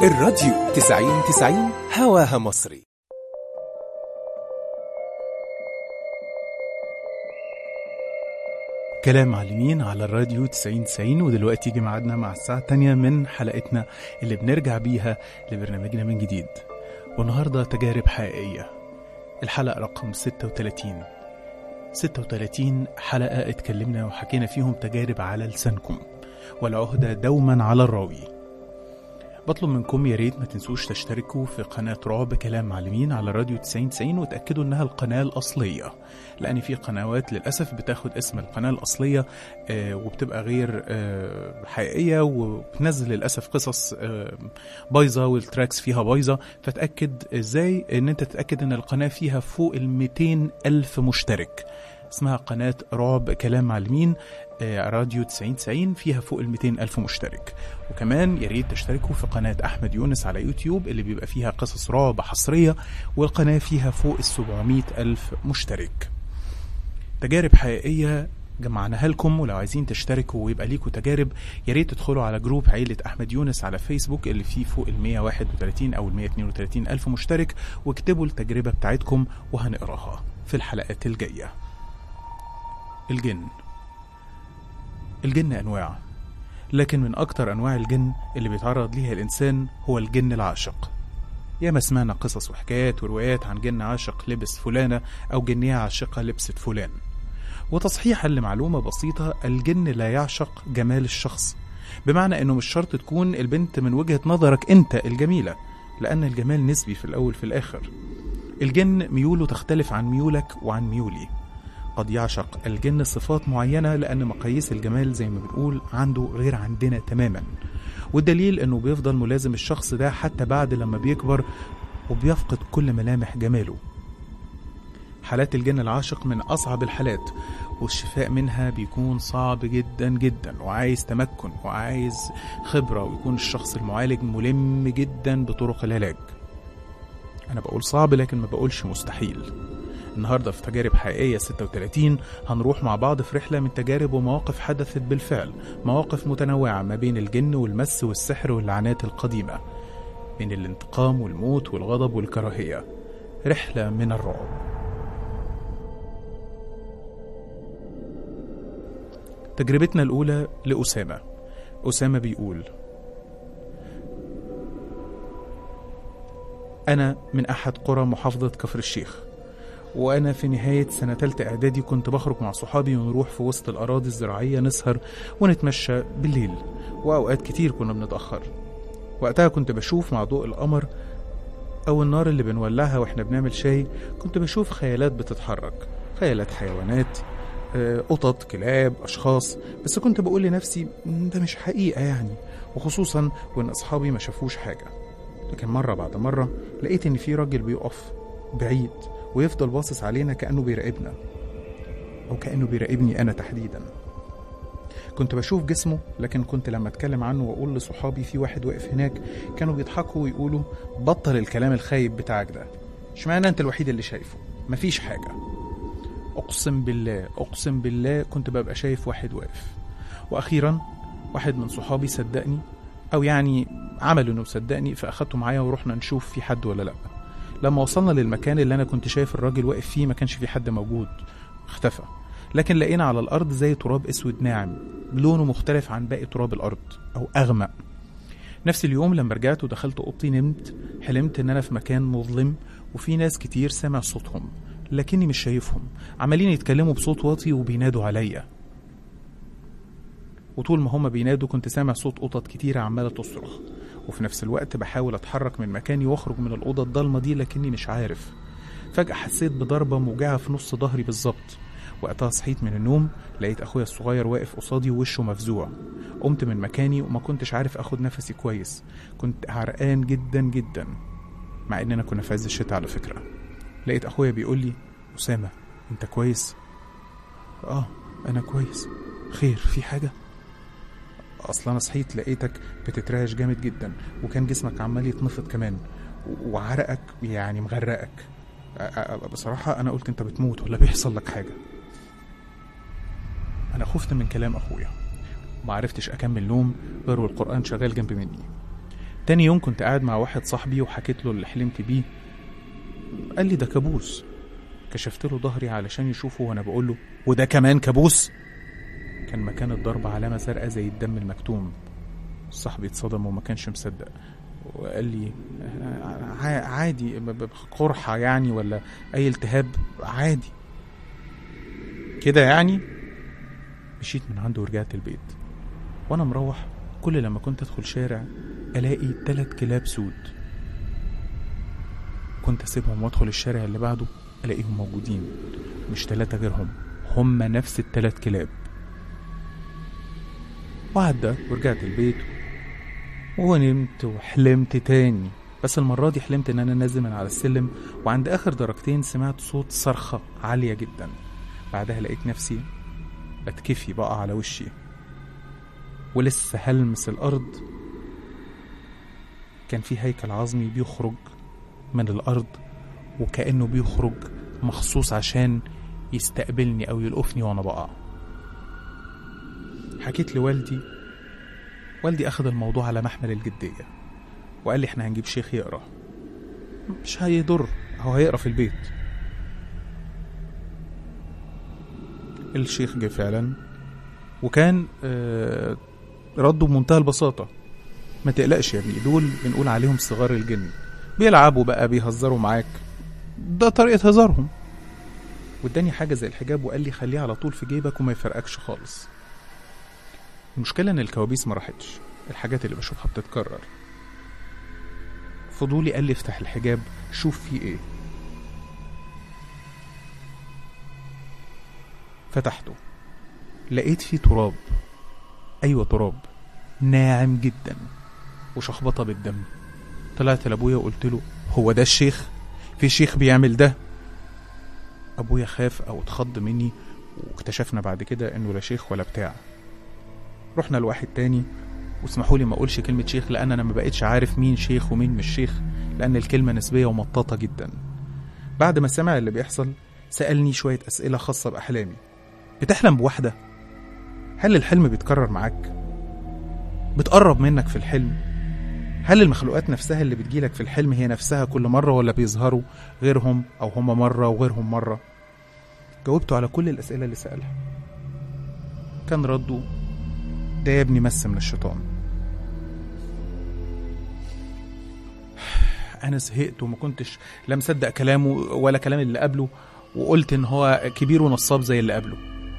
الراديو 90 هواها مصري. كلام معلمين على الراديو 90 ودلوقتي يجي ميعادنا مع الساعة التانية من حلقتنا اللي بنرجع بيها لبرنامجنا من جديد. والنهاردة تجارب حقيقية، الحلقة رقم 36 حلقة اتكلمنا وحكينا فيهم تجارب على لسانكم، والعهدة دوما على الراوي. بطلب منكم يا ريت ما تنسوش تشتركوا في قناة رعب كلام معلمين على راديو 90 وتأكدوا انها القناة الأصلية، لأن في قنوات للأسف بتاخد اسم القناة الأصلية وبتبقى غير حقيقية، وبتنزل للأسف قصص بايظة والتراكس فيها بايظة. فتأكد ازاي ان انت تتأكد ان القناة فيها فوق 200,000 مشترك. اسمها قناة رعب كلام معلمين راديو 90 فيها فوق 200,000 مشترك. وكمان ياريت تشتركوا في قناة أحمد يونس على يوتيوب اللي بيبقى فيها قصص رعب حصرية، والقناة فيها فوق 700,000 مشترك. تجارب حقيقية جمعناها لكم، ولو عايزين تشتركوا ويبقى ليكوا تجارب ياريت تدخلوا على جروب عيلة أحمد يونس على فيسبوك اللي فيه فوق 131 أو 132,000 مشترك، واكتبوا التجربة بتاعتكم وهنقراها في الحلقات الجاية. الجن أنواع، لكن من أكتر أنواع الجن اللي بيتعرض ليها الإنسان هو الجن العاشق. ياما سمعنا قصص وحكايات وروايات عن جن عاشق لبس فلانة أو جنية عاشقة لبست فلان. وتصحيحا لمعلومة بسيطة، الجن لا يعشق جمال الشخص، بمعنى أنه مش شرط تكون البنت من وجهة نظرك أنت الجميلة، لأن الجمال نسبي في الأول في الآخر. الجن ميوله تختلف عن ميولك وعن ميولي. قد يعشق الجن صفات معينة لأن مقاييس الجمال زي ما بنقول عنده غير عندنا تماما، والدليل أنه بيفضل ملازم الشخص ده حتى بعد لما بيكبر وبيفقد كل ملامح جماله. حالات الجن العاشق من أصعب الحالات، والشفاء منها بيكون صعب جدا جدا، وعايز تمكن وعايز خبرة، ويكون الشخص المعالج ملم جدا بطرق العلاج. أنا بقول صعب لكن ما بقولش مستحيل. النهاردة في تجارب حقيقية 36 هنروح مع بعض في رحلة من تجارب ومواقف حدثت بالفعل، مواقف متنوعة ما بين الجن والمس والسحر واللعنات القديمة، بين الانتقام والموت والغضب والكراهية. رحلة من الرعب. تجربتنا الأولى لأسامة. أسامة بيقول: أنا من أحد قرى محافظة كفر الشيخ، وأنا في نهاية سنة 3 إعدادي كنت بخرج مع صحابي ونروح في وسط الأراضي الزراعية نسهر ونتمشى بالليل، وأوقات كتير كنا بنتأخر. وقتها كنت بشوف مع ضوء القمر أو النار اللي بنولعها وإحنا بنعمل شاي، كنت بشوف خيالات بتتحرك، خيالات حيوانات، قطط، كلاب، أشخاص. بس كنت بقول لنفسي ده مش حقيقة يعني، وخصوصا وإن أصحابي ما شافوش حاجة. لكن مرة بعد مرة لقيت إن في راجل بيقف بعيد ويفضل باصص علينا كأنه بيراقبنا، أو كأنه بيراقبني أنا تحديدا. كنت بشوف جسمه، لكن كنت لما أتكلم عنه وأقول لصحابي في واحد واقف هناك، كانوا بيضحكوا ويقولوا بطل الكلام الخايب بتاعك ده، اشمعنى أنت الوحيد اللي شايفه، مفيش حاجة. أقسم بالله كنت ببقى شايف واحد واقف. وأخيرا واحد من صحابي صدقني، أو يعني عمل إنه صدقني، فأخدته معايا ورحنا نشوف في حد ولا لأ. لما وصلنا للمكان اللي أنا كنت شايف الراجل واقف فيه ما كانش في حد موجود، اختفى. لكن لقينا على الأرض زي تراب أسود ناعم، لونه مختلف عن باقي تراب الأرض أو أغمق. نفس اليوم لما رجعت ودخلت أوضتي نمت، حلمت إن أنا في مكان مظلم وفي ناس كتير سامع صوتهم لكني مش شايفهم، عمالين يتكلموا بصوت واطي وبينادوا عليا. وطول ما هما بينادوا كنت سامع صوت قطط كتيرة عمالة تصرخ، وفي نفس الوقت بحاول أتحرك من مكاني وأخرج من الأوضة الضلمة دي لكني مش عارف. فجأة حسيت بضربة موجعة في نص ظهري بالظبط. وقتها صحيت من النوم، لقيت أخويا الصغير واقف قصادي ووشه مفزوع. قمت من مكاني وما كنتش عارف أخد نفسي كويس، كنت عرقان جدا جدا، مع إننا كنا في عز الشتاء على فكرة. لقيت أخويا بيقول لي: أسامة أنت كويس؟ أنا كويس. خير، في حاجة؟ أصلا أنا صحيت لقيتك بتترعش جامد جدا، وكان جسمك عمال يتنفض كمان، وعرقك يعني مغرقك. بصراحة أنا قلت أنت بتموت ولا بيحصل لك حاجة. أنا خفت من كلام أخويا، ومعرفتش أكمل نوم غير والقرآن شغال جنب مني. تاني يوم كنت قاعد مع واحد صاحبي وحكيت له اللي حلمت بيه. قال لي ده كابوس. كشفت له ظهري علشان يشوفه وانا بقول له وده كمان كابوس. كان مكان الضرب علامة زرقاء زي الدم المكتوم. صاحبي اتصدم وما كانش مصدق وقال لي عادي، قرحة يعني ولا اي التهاب عادي كده يعني. مشيت من عنده ورجعت البيت. وانا مروح كل لما كنت ادخل شارع الاقي 3 كلاب سود. كنت اسيبهم وادخل الشارع اللي بعده الاقيهم موجودين، مش 3 غيرهم، هم نفس ال3 كلاب. وعدى ورجعت البيت ونمت وحلمت تاني، بس المرة دي حلمت ان انا نازل من على السلم، وعند اخر درجتين سمعت صوت صرخة عالية جدا. بعدها لقيت نفسي بتكفي بقى على وشي ولسه هلمس الارض. كان في هيكل عظمي بيخرج من الارض وكأنه بيخرج مخصوص عشان يستقبلني او يلقفني وانا بقع. حكيت لوالدي. والدي اخذ الموضوع على محمل الجدية وقال لي احنا هنجيب شيخ يقرأ، مش هيضر، هو هيقرأ في البيت. الشيخ جه فعلا وكان رده بمنتهى البساطة: ما تقلقش يا ابني، دول بنقول عليهم صغار الجن، بيلعبوا بقى بيهزروا معاك، ده طريقة هزارهم. واداني حاجة زي الحجاب وقال لي خليه على طول في جيبك وما يفرقكش خالص. المشكلة ان الكوابيس ما راحتش، الحاجات اللي بشوفها بتتكرر. فضولي قال لي افتح الحجاب شوف فيه ايه. فتحته لقيت فيه تراب. ايوه تراب ناعم جدا وشخبطه بالدم. طلعت لابويا وقلت له هو ده الشيخ؟ في شيخ بيعمل ده؟ ابويا خاف او اتخض مني، واكتشفنا بعد كده انه لا شيخ ولا بتاع. رحنا لواحد تاني واسمحوا لي ما اقولش كلمة شيخ لان انا ما بقيتش عارف مين شيخ ومين مش شيخ، لان الكلمة نسبية ومطاطة جدا. بعد ما سمع اللي بيحصل سألني شوية اسئلة خاصة باحلامي. بتحلم بواحدة؟ هل الحلم بيتكرر معاك؟ بتقرب منك في الحلم؟ هل المخلوقات نفسها اللي بتجيلك في الحلم هي نفسها كل مرة ولا بيظهروا غيرهم او هم مرة وغيرهم مرة؟ جاوبته على كل الاسئلة اللي سألها. كان رده ده يا ابني مس من الشيطان. انا زهقت وما كنتش لا مصدق كلامه ولا كلام اللي قبله، وقلت ان هو كبير ونصاب زي اللي قبله.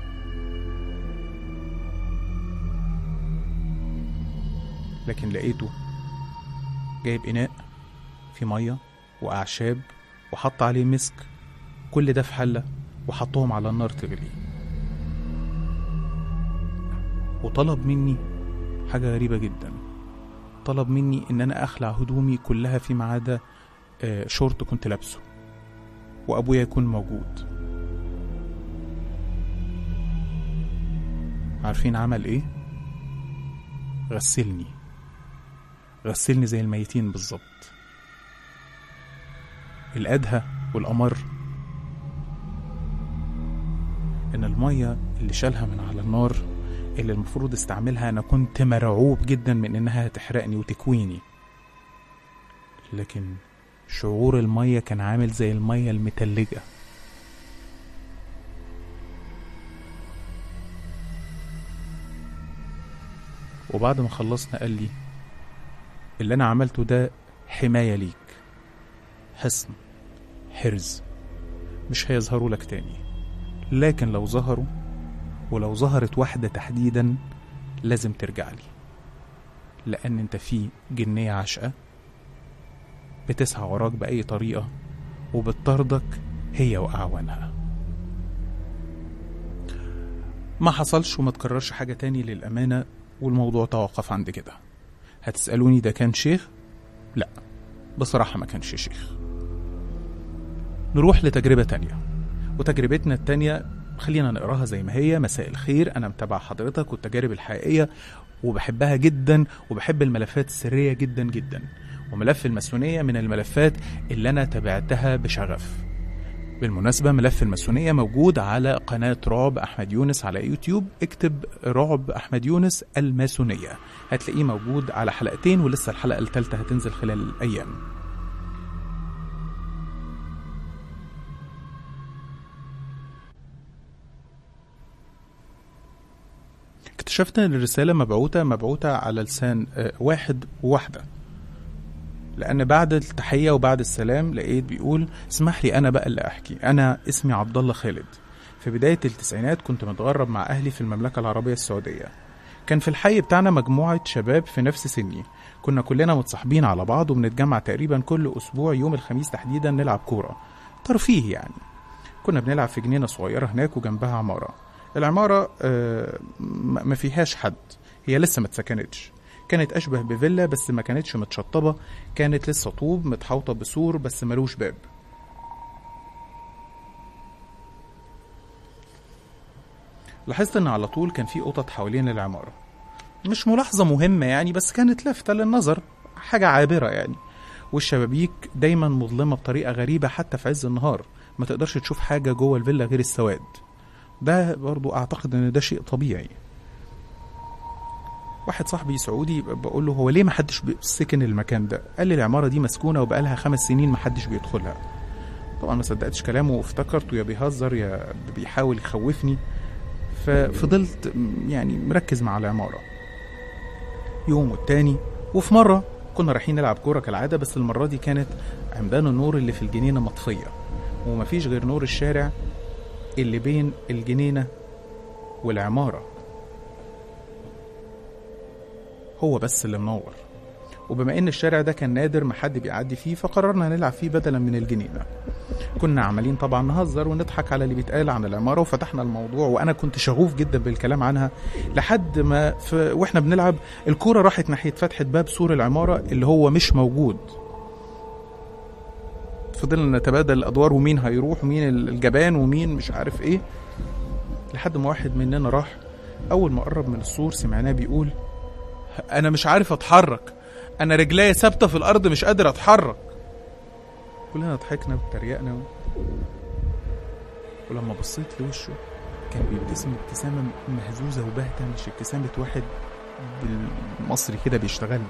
لكن لقيته جايب إناء في مية وأعشاب وحط عليه مسك، كل ده في حلة وحطهم على النار تغلي. وطلب مني حاجة غريبة جدا، طلب مني إن أنا أخلع هدومي كلها فيما عدا شورت كنت لابسه، وأبويا يكون موجود. عارفين عمل إيه؟ غسلني زي الميتين بالظبط. الأدهى والأمر إن المية اللي شالها من على النار اللي المفروض استعملها أنا كنت مرعوب جدا من إنها تحرقني وتكويني، لكن شعور المية كان عامل زي المية المتلجة. وبعد ما خلصنا قال لي اللي أنا عملته ده حماية ليك، حصن، حرز، مش هيظهروا لك تاني، لكن لو ظهروا ولو ظهرت واحدة تحديدا لازم ترجع لي، لأن انت في جنية عشقة بتسعى وراك بأي طريقة وبتطردك هي وأعوانها. ما حصلش وما تكررش حاجة تاني للأمانة، والموضوع توقف عند كده. هتسألوني ده كان شيخ؟ لا بصراحة ما كانش شيخ. نروح لتجربة تانية، وتجربتنا التانية خلينا نقراها زي ما هي. مساء الخير، أنا متابع حضرتك والتجارب الحقيقية وبحبها جدا، وبحب الملفات السرية جدا جدا، وملف الماسونية من الملفات اللي أنا تابعتها بشغف. بالمناسبة ملف الماسونية موجود على قناة رعب أحمد يونس على يوتيوب. اكتب رعب أحمد يونس الماسونية هتلاقيه موجود على حلقتين، ولسه الحلقة الثالثة هتنزل خلال الأيام. اكتشفت ان الرسالة مبعوثة على لسان واحد وواحدة، لأن بعد التحية وبعد السلام لقيت بيقول: اسمح لي أنا بقى اللي أحكي، أنا اسمي عبد الله خالد. في بداية التسعينات كنت متغرب مع أهلي في المملكة العربية السعودية. كان في الحي بتاعنا مجموعة شباب في نفس سني، كنا كلنا متصاحبين على بعض وبنتجمع تقريبا كل أسبوع يوم الخميس تحديدا نلعب كورة ترفيه يعني. كنا بنلعب في جنينة صغيرة هناك وجنبها عمارة. العمارة ما فيهاش حد، هي لسه ما اتسكنتش، كانت أشبه بفيلا بس ما كانتش متشطبة، كانت لسه طوب متحوطة بسور بس ملوش باب. لاحظت ان على طول كان في قطط حوالين العمارة، مش ملاحظة مهمة يعني بس كانت لفتة للنظر، حاجة عابرة يعني. والشبابيك دايما مظلمة بطريقة غريبة، حتى في عز النهار ما تقدرش تشوف حاجة جوه الفيلا غير السواد. ده برضو اعتقد ان ده شيء طبيعي. واحد صاحبي سعودي بقول له: هو ليه ما حدش بيسكن المكان ده؟ قال لي: العمارة دي مسكونة وبقالها 5 سنين ما حدش بيدخلها. طبعا ما صدقتش كلامه وافتكرته يا بيهزر يا بيحاول يخوفني، ففضلت يعني مركز مع العمارة. يوم والتاني، وفي مرة كنا رايحين نلعب كورة كالعادة، بس المرة دي كانت عمدان النور اللي في الجنينة مطفية ومفيش غير نور الشارع اللي بين الجنينة والعمارة، هو بس اللي منور. وبما ان الشارع ده كان نادر ما حد بيعدي فيه، فقررنا نلعب فيه بدلا من الجنينة. كنا عمالين طبعا نهزر ونضحك على اللي بيتقال عن العمارة، وفتحنا الموضوع وانا كنت شغوف جدا بالكلام عنها، لحد ما واحنا بنلعب الكورة راحت ناحية فتحة باب سور العمارة اللي هو مش موجود. فضلنا نتبادل الادوار ومين هيروح ومين الجبان ومين مش عارف ايه، لحد ما واحد مننا راح. اول ما قرب من السور سمعناه بيقول: انا مش عارف اتحرك، انا رجلي ثابته في الارض مش قادر اتحرك. كلنا ضحكنا وتريقنا ولما بصيت لوشه كان بيبتسم ابتسامه مهزوزه وباهته، مش ابتسامه واحد بالمصري كده بيشتغلنا.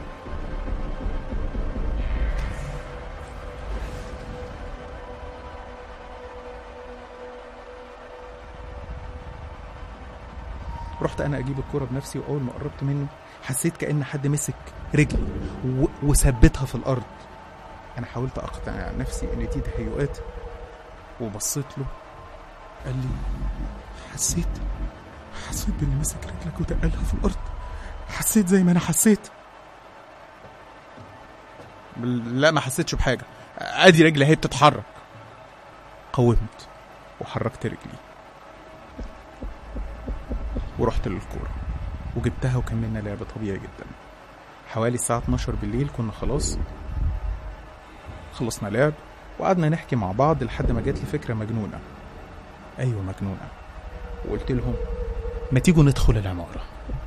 رحت انا اجيب الكرة بنفسي، واول ما قربت منه حسيت كأن حد مسك رجلي وثبتها في الارض. انا حاولت اقطع نفسي ان دي تهيؤات، وبصيت له قال لي: حسيت باللي مسك رجلك وتقلها في الارض، حسيت زي ما انا حسيت. لا ما حسيتش بحاجة، ادي رجلي هي بتتحرك. قومت وحركت رجلي ورحت للكورة وجبتها وكملنا لعب طبيعي جدا. حوالي الساعة 12 بالليل كنا خلصنا لعب وقعدنا نحكي مع بعض لحد ما جات لي فكرة مجنونة. أيوة مجنونة. وقلت لهم: ما تيجوا ندخل العمارة.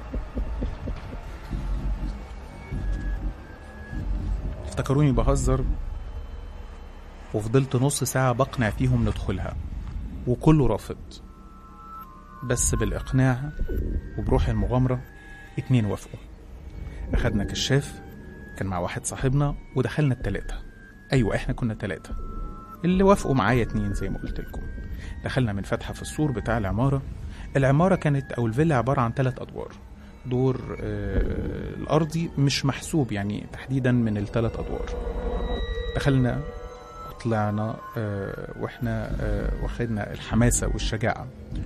افتكروني بهزر وفضلت نص ساعة بقنع فيهم ندخلها وكله رافض، بس بالإقناع وبروح المغامرة 2 وافقوا. أخدنا كشاف كان مع واحد صاحبنا ودخلنا 3. أيوة إحنا كنا 3، اللي وافقوا معايا 2 زي ما قلت لكم. دخلنا من فتحة في السور بتاع العمارة كانت أو الفيلا عبارة عن 3 أدوار. دور الأرضي مش محسوب يعني تحديدا من ال3 أدوار. دخلنا وطلعنا وإحنا واخدنا الحماسة والشجاعة.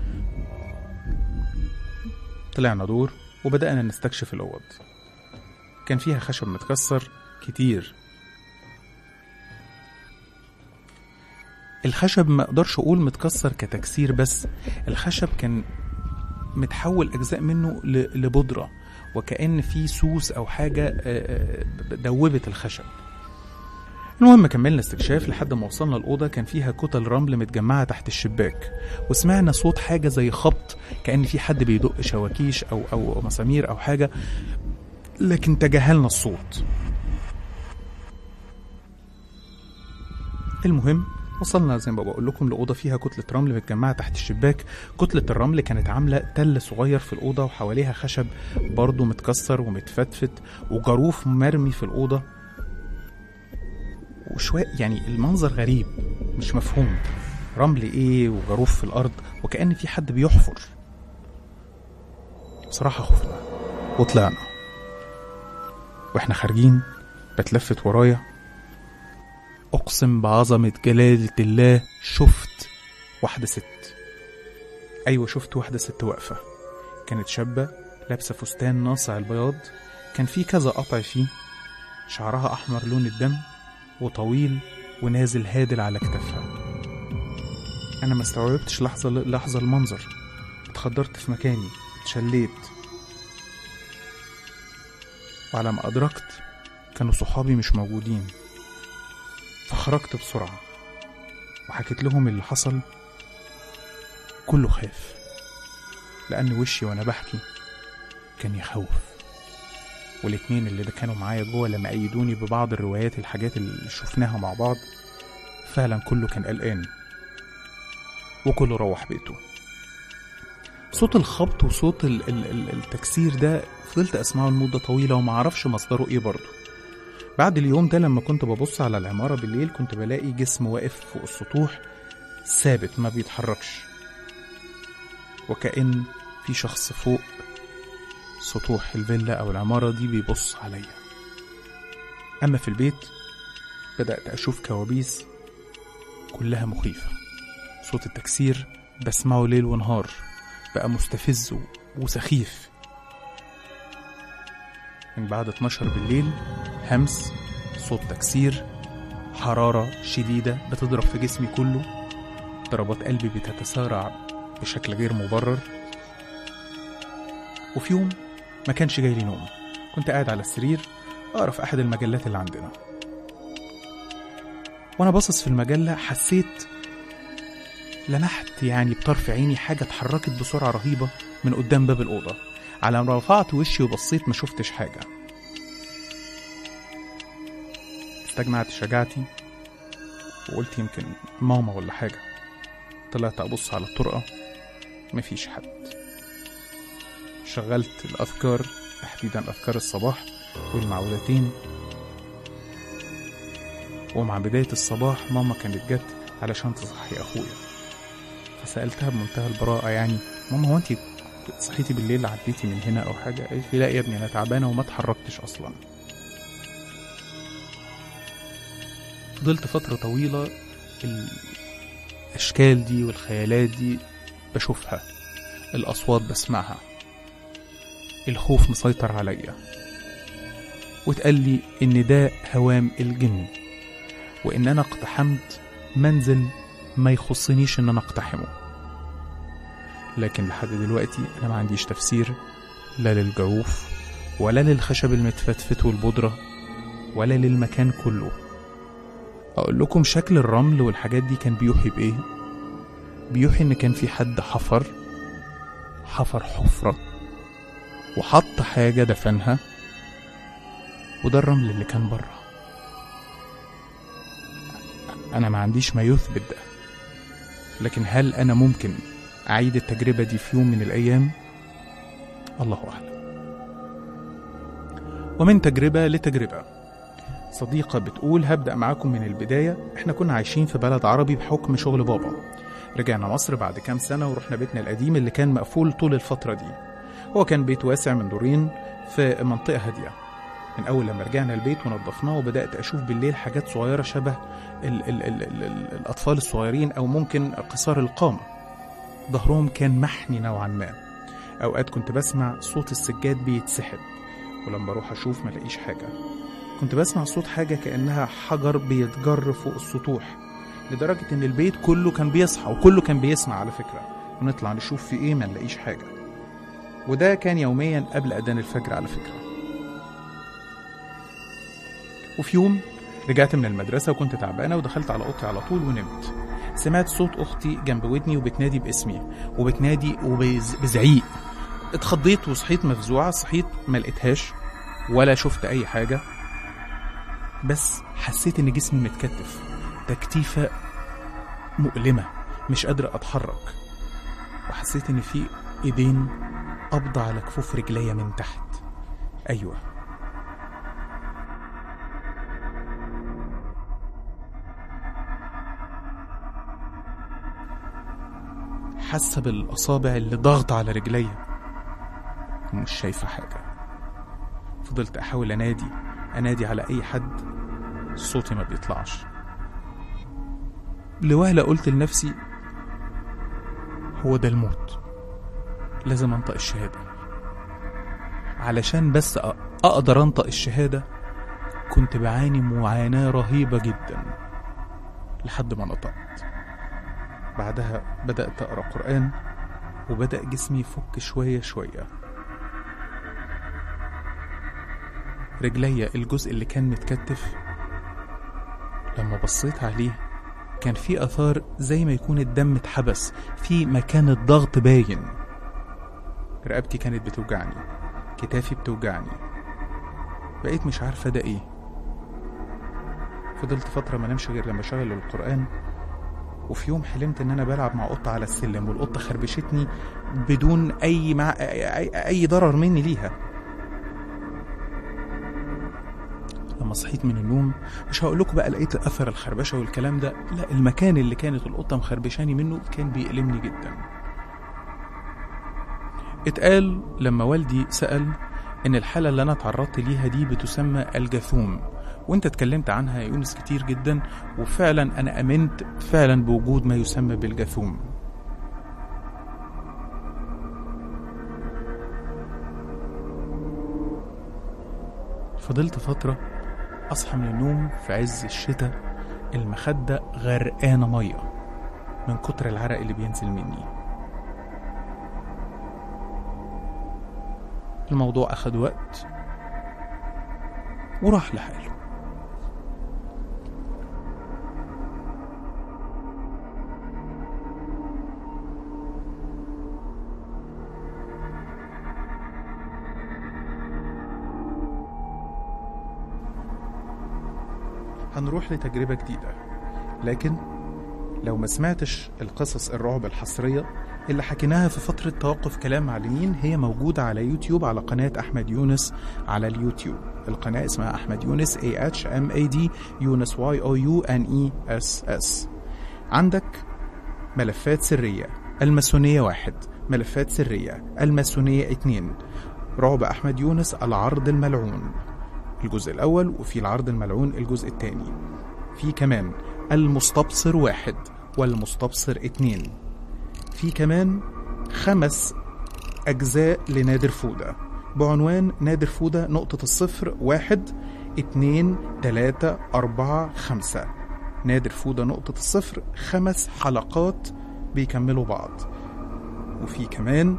طلعنا دور وبدأنا نستكشف الأوض. كان فيها خشب متكسر كتير. الخشب ما اقدرش اقول متكسر كتكسير، بس الخشب كان متحول اجزاء منه لبودرة، وكأن في سوس او حاجة دوبت الخشب. المهم كملنا استكشاف لحد ما وصلنا الأوضة كان فيها كتل رمل متجمعة تحت الشباك، وسمعنا صوت حاجة زي خبط كأن في حد بيدق شواكيش أو مسامير أو حاجة، لكن تجاهلنا الصوت. المهم وصلنا زي ما بقول لكم لأوضة فيها كتلة رمل متجمعة تحت الشباك. كتلة الرمل كانت عاملة تل صغير في الأوضة، وحواليها خشب برضو متكسر ومتفتفت، وجاروف مرمي في الأوضة، وشوية يعني المنظر غريب مش مفهوم، رمل ايه وجاروف في الأرض وكأن في حد بيحفر. بصراحة خفنا وطلعنا، واحنا خارجين بتلفت ورايا، أقسم بعظمة جلالة الله شفت واحدة ست. أيوة شفت واحدة ست واقفة، كانت شابة لابسة فستان ناصع البياض، كان فيه كذا قطع فيه، شعرها أحمر لون الدم وطويل ونازل هادل على كتفها. أنا ما استوعبتش لحظة المنظر، اتخدرت في مكاني، اتشليت، وعلى ما أدركت كانوا صحابي مش موجودين. فخرجت بسرعة وحكيت لهم اللي حصل. كله خاف، لأن وشي وأنا بحكي كان يخوف، والاتنين اللي كانوا معايا جوه لما أيدوني ببعض الروايات الحاجات اللي شفناها مع بعض، فعلا كله كان قلقان وكله روح بيته. صوت الخبط وصوت التكسير ده فضلت أسمعه لمدة طويلة ومعرفش مصدره إيه برضه. بعد اليوم ده لما كنت ببص على العمارة بالليل كنت بلاقي جسم واقف فوق السطوح ثابت ما بيتحركش، وكأن في شخص فوق سطوح الفيلا أو العمارة دي بيبص عليا. أما في البيت بدأت أشوف كوابيس كلها مخيفة. صوت التكسير بسمعه ليل ونهار، بقى مستفز وسخيف. من بعد 12 بالليل همس، صوت تكسير، حرارة شديدة بتضرب في جسمي كله، ضربات قلبي بتتسارع بشكل غير مبرر. وفي يوم ما كانش جاي لي نوم، كنت قاعد على السرير أقرأ في أحد المجلات اللي عندنا، وأنا باصص في المجلة حسيت، لمحت يعني بطرف عيني حاجة اتحركت بسرعة رهيبة من قدام باب الأوضة. على ما رفعت وشي وبصيت ما شفتش حاجة. استجمعت شجاعتي وقلت يمكن ماما ولا حاجة. طلعت أبص على الطرقة، مفيش حد. شغلت الأذكار، تحديدا أذكار الصباح والمعوذتين، ومع بداية الصباح ماما كانت جت علشان تصحي أخويا. فسألتها بمنتهى البراءة، يعني ماما هو أنتي صحيتي بالليل عديتي من هنا أو حاجة؟ قالت لي لا يا ابني أنا تعبانة وما اتحركتش أصلا. فضلت فترة طويلة الأشكال دي والخيالات دي بشوفها، الأصوات بسمعها، الخوف مسيطر عليا، واتقال لي إن ده هوام الجن، وإن أنا اقتحمت منزل ما يخصنيش إن أنا اقتحمه. لكن لحد دلوقتي أنا ما عنديش تفسير، لا للجروف ولا للخشب المتفتفت والبودرة ولا للمكان كله. أقول لكم شكل الرمل والحاجات دي كان بيوحي بإيه؟ بيوحي إن كان في حد حفر حفرة وحط حاجة دفنها، وده الرمل اللي كان بره. أنا ما عنديش ما يثبت ده، لكن هل أنا ممكن أعيد التجربة دي في يوم من الأيام؟ الله أعلم. ومن تجربة لتجربة، صديقة بتقول هبدأ معاكم من البداية. احنا كنا عايشين في بلد عربي بحكم شغل بابا، رجعنا مصر بعد كام سنة ورحنا بيتنا القديم اللي كان مقفول طول الفترة دي. هو كان بيت واسع من دورين في منطقة هادية. من أول لما رجعنا البيت ونظفناه وبدأت أشوف بالليل حاجات صغيرة شبه الأطفال الصغيرين أو ممكن قصار القامة، ظهرهم كان محني نوعا ما. أوقات كنت بسمع صوت السجاد بيتسحب، ولما أروح أشوف ملاقيش حاجة. كنت بسمع صوت حاجة كأنها حجر بيتجر فوق السطوح، لدرجة إن البيت كله كان بيصحى وكله كان بيسمع على فكرة، ونطلع نشوف في إيه ما نلاقيش حاجة. وده كان يوميا قبل أذان الفجر على فكرة. وفي يوم رجعت من المدرسة وكنت تعبانة ودخلت على أوضتي على طول ونمت. سمعت صوت أختي جنب ودني وبتنادي باسمي وبتنادي وبزعيق. اتخضيت وصحيت مفزوعة. صحيت ما لقيتهاش ولا شفت أي حاجة، بس حسيت إن جسمي متكتف تكتيفة مؤلمة، مش قادر أتحرك، وحسيت إن في إيدين قبضة على كفوف رجليا من تحت. أيوة، حاسة بالأصابع اللي ضغط على رجليا ومش شايفة حاجة. فضلت أحاول أنادي على أي حد، صوتي ما بيطلعش. لوهلة قلت لنفسي هو ده الموت، لازم أنطق الشهادة. علشان بس أقدر أنطق الشهادة كنت بعاني معاناة رهيبة جدا لحد ما نطقت. بعدها بدأت أقرأ قرآن وبدأ جسمي يفك شوية شوية. رجليا الجزء اللي كان متكتف لما بصيت عليه كان في أثار زي ما يكون الدم اتحبس في مكان الضغط باين. رقبتي كانت بتوجعني، كتافي بتوجعني، بقيت مش عارفة ده ايه. فضلت فترة ما نمشي غير لما شغل القرآن. وفي يوم حلمت ان انا بلعب مع قطة على السلم، والقطة خربشتني بدون اي ضرر مني ليها. لما صحيت من النوم مش هقول لكم بقى لقيت اثر الخربشه والكلام ده، لا، المكان اللي كانت القطه مخربشاني منه كان بيألمني جدا. اتقال لما والدي سأل ان الحاله اللي انا اتعرضت ليها دي بتسمى الجاثوم، وانت اتكلمت عنها يا يونس كتير جدا، وفعلا انا امنت فعلا بوجود ما يسمى بالجاثوم. فضلت فتره أصحى من النوم في عز الشتاء المخدة غرقانة مية من كتر العرق اللي بينزل مني. الموضوع أخد وقت وراح لحاله. هنروح لتجربة جديدة، لكن لو ما سمعتش القصص الرعب الحصرية اللي حكيناها في فترة توقف كلام معلمين، هي موجودة على يوتيوب على قناة أحمد يونس على اليوتيوب. القناة اسمها أحمد يونس AHMAD يونس YOUNESS. عندك ملفات سرية الماسونية 1، ملفات سرية الماسونية 2، رعب أحمد يونس العرض الملعون الجزء الأول، وفي العرض الملعون الجزء الثاني. في كمان المستبصر 1 والمستبصر 2. في كمان 5 أجزاء لنادر فودة بعنوان نادر فودة نقطة الصفر 1 2 3 4 5. نادر فودة نقطة الصفر 5 حلقات بيكملوا بعض. وفي كمان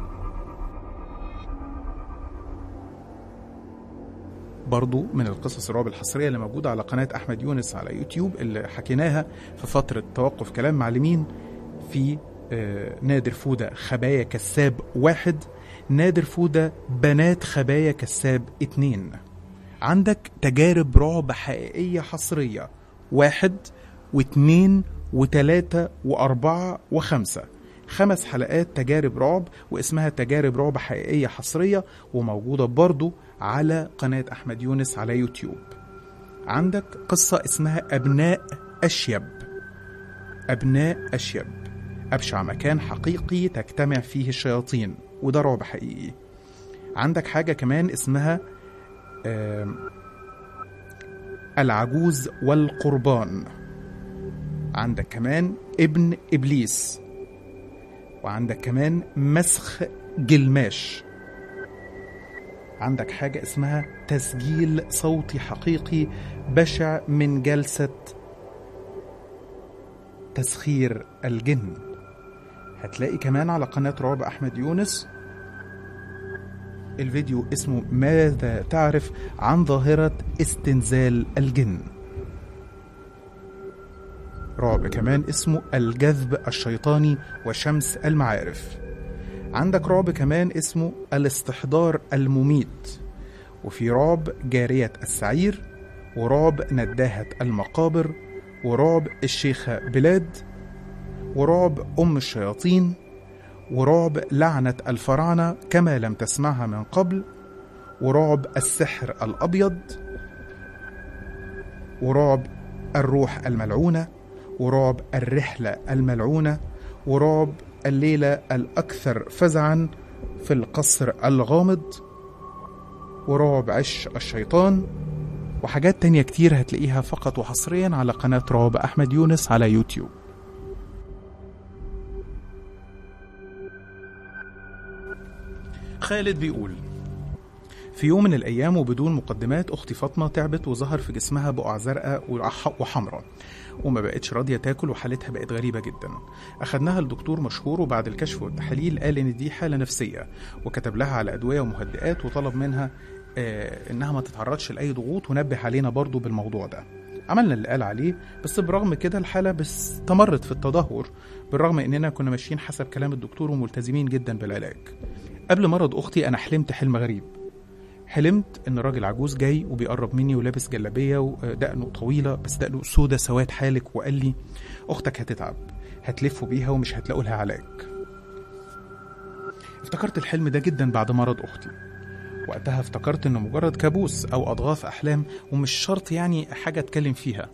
برضو من القصص الرعب الحصرية اللي موجودة على قناة أحمد يونس على يوتيوب اللي حكيناها في فترة توقف كلام معلمين. في نادر فودة خبايا كساب 1، نادر فودة بنات خبايا كساب 2. عندك تجارب رعب حقيقية حصرية 1 و2 و3 و4 و5. 5 حلقات تجارب رعب واسمها تجارب رعب حقيقية حصرية، وموجودة برضو على قناة أحمد يونس على يوتيوب. عندك قصة اسمها أبناء أشيب. أبناء أشيب أبشع مكان حقيقي تجتمع فيه الشياطين، وده رعب حقيقي. عندك حاجة كمان اسمها العجوز والقربان. عندك كمان ابن إبليس. وعندك كمان مسخ جلماش. عندك حاجة اسمها تسجيل صوتي حقيقي بشع من جلسة تسخير الجن. هتلاقي كمان على قناة رعب أحمد يونس الفيديو اسمه ماذا تعرف عن ظاهرة استنزال الجن. رعب كمان اسمه الجذب الشيطاني وشمس المعارف. عندك رعب كمان اسمه الاستحضار المميت. وفي رعب جارية السعير، ورعب نداهة المقابر، ورعب الشيخة بلاد، ورعب أم الشياطين، ورعب لعنة الفراعنة كما لم تسمعها من قبل، ورعب السحر الأبيض، ورعب الروح الملعونة، ورعب الرحلة الملعونة، ورعب الليلة الأكثر فزعا في القصر الغامض، ورعب عش الشيطان، وحاجات تانية كتير هتلاقيها فقط وحصريا على قناة رعب أحمد يونس على يوتيوب. خالد بيقول: في يوم من الأيام وبدون مقدمات أختي فاطمة تعبت وظهر في جسمها بقع زرقاء وحمراء وما بقتش راضية تاكل وحالتها بقت غريبة جدا. أخدناها لدكتور مشهور وبعد الكشف والتحاليل قال إن دي حالة نفسية وكتب لها على أدوية ومهدئات وطلب منها إنها ما تتعرضش لأي ضغوط ونبه علينا برضو بالموضوع ده. عملنا اللي قال عليه، بس برغم كده الحالة استمرت في التدهور بالرغم إننا كنا ماشيين حسب كلام الدكتور وملتزمين جدا بالعلاج. قبل مرض أختي أنا حلمت حلم غريب. حلمت إن راجل عجوز جاي وبيقرب مني ولابس جلابية ودقنه طويلة بس دقنه سودة سواد حالك، وقال لي: أختك هتتعب، هتلفوا بيها ومش هتلاقوا لها علاج. افتكرت الحلم ده جدا بعد مرض أختي. وقتها افتكرت إنه مجرد كابوس أو أضغاث أحلام ومش شرط يعني حاجة أتكلم فيها.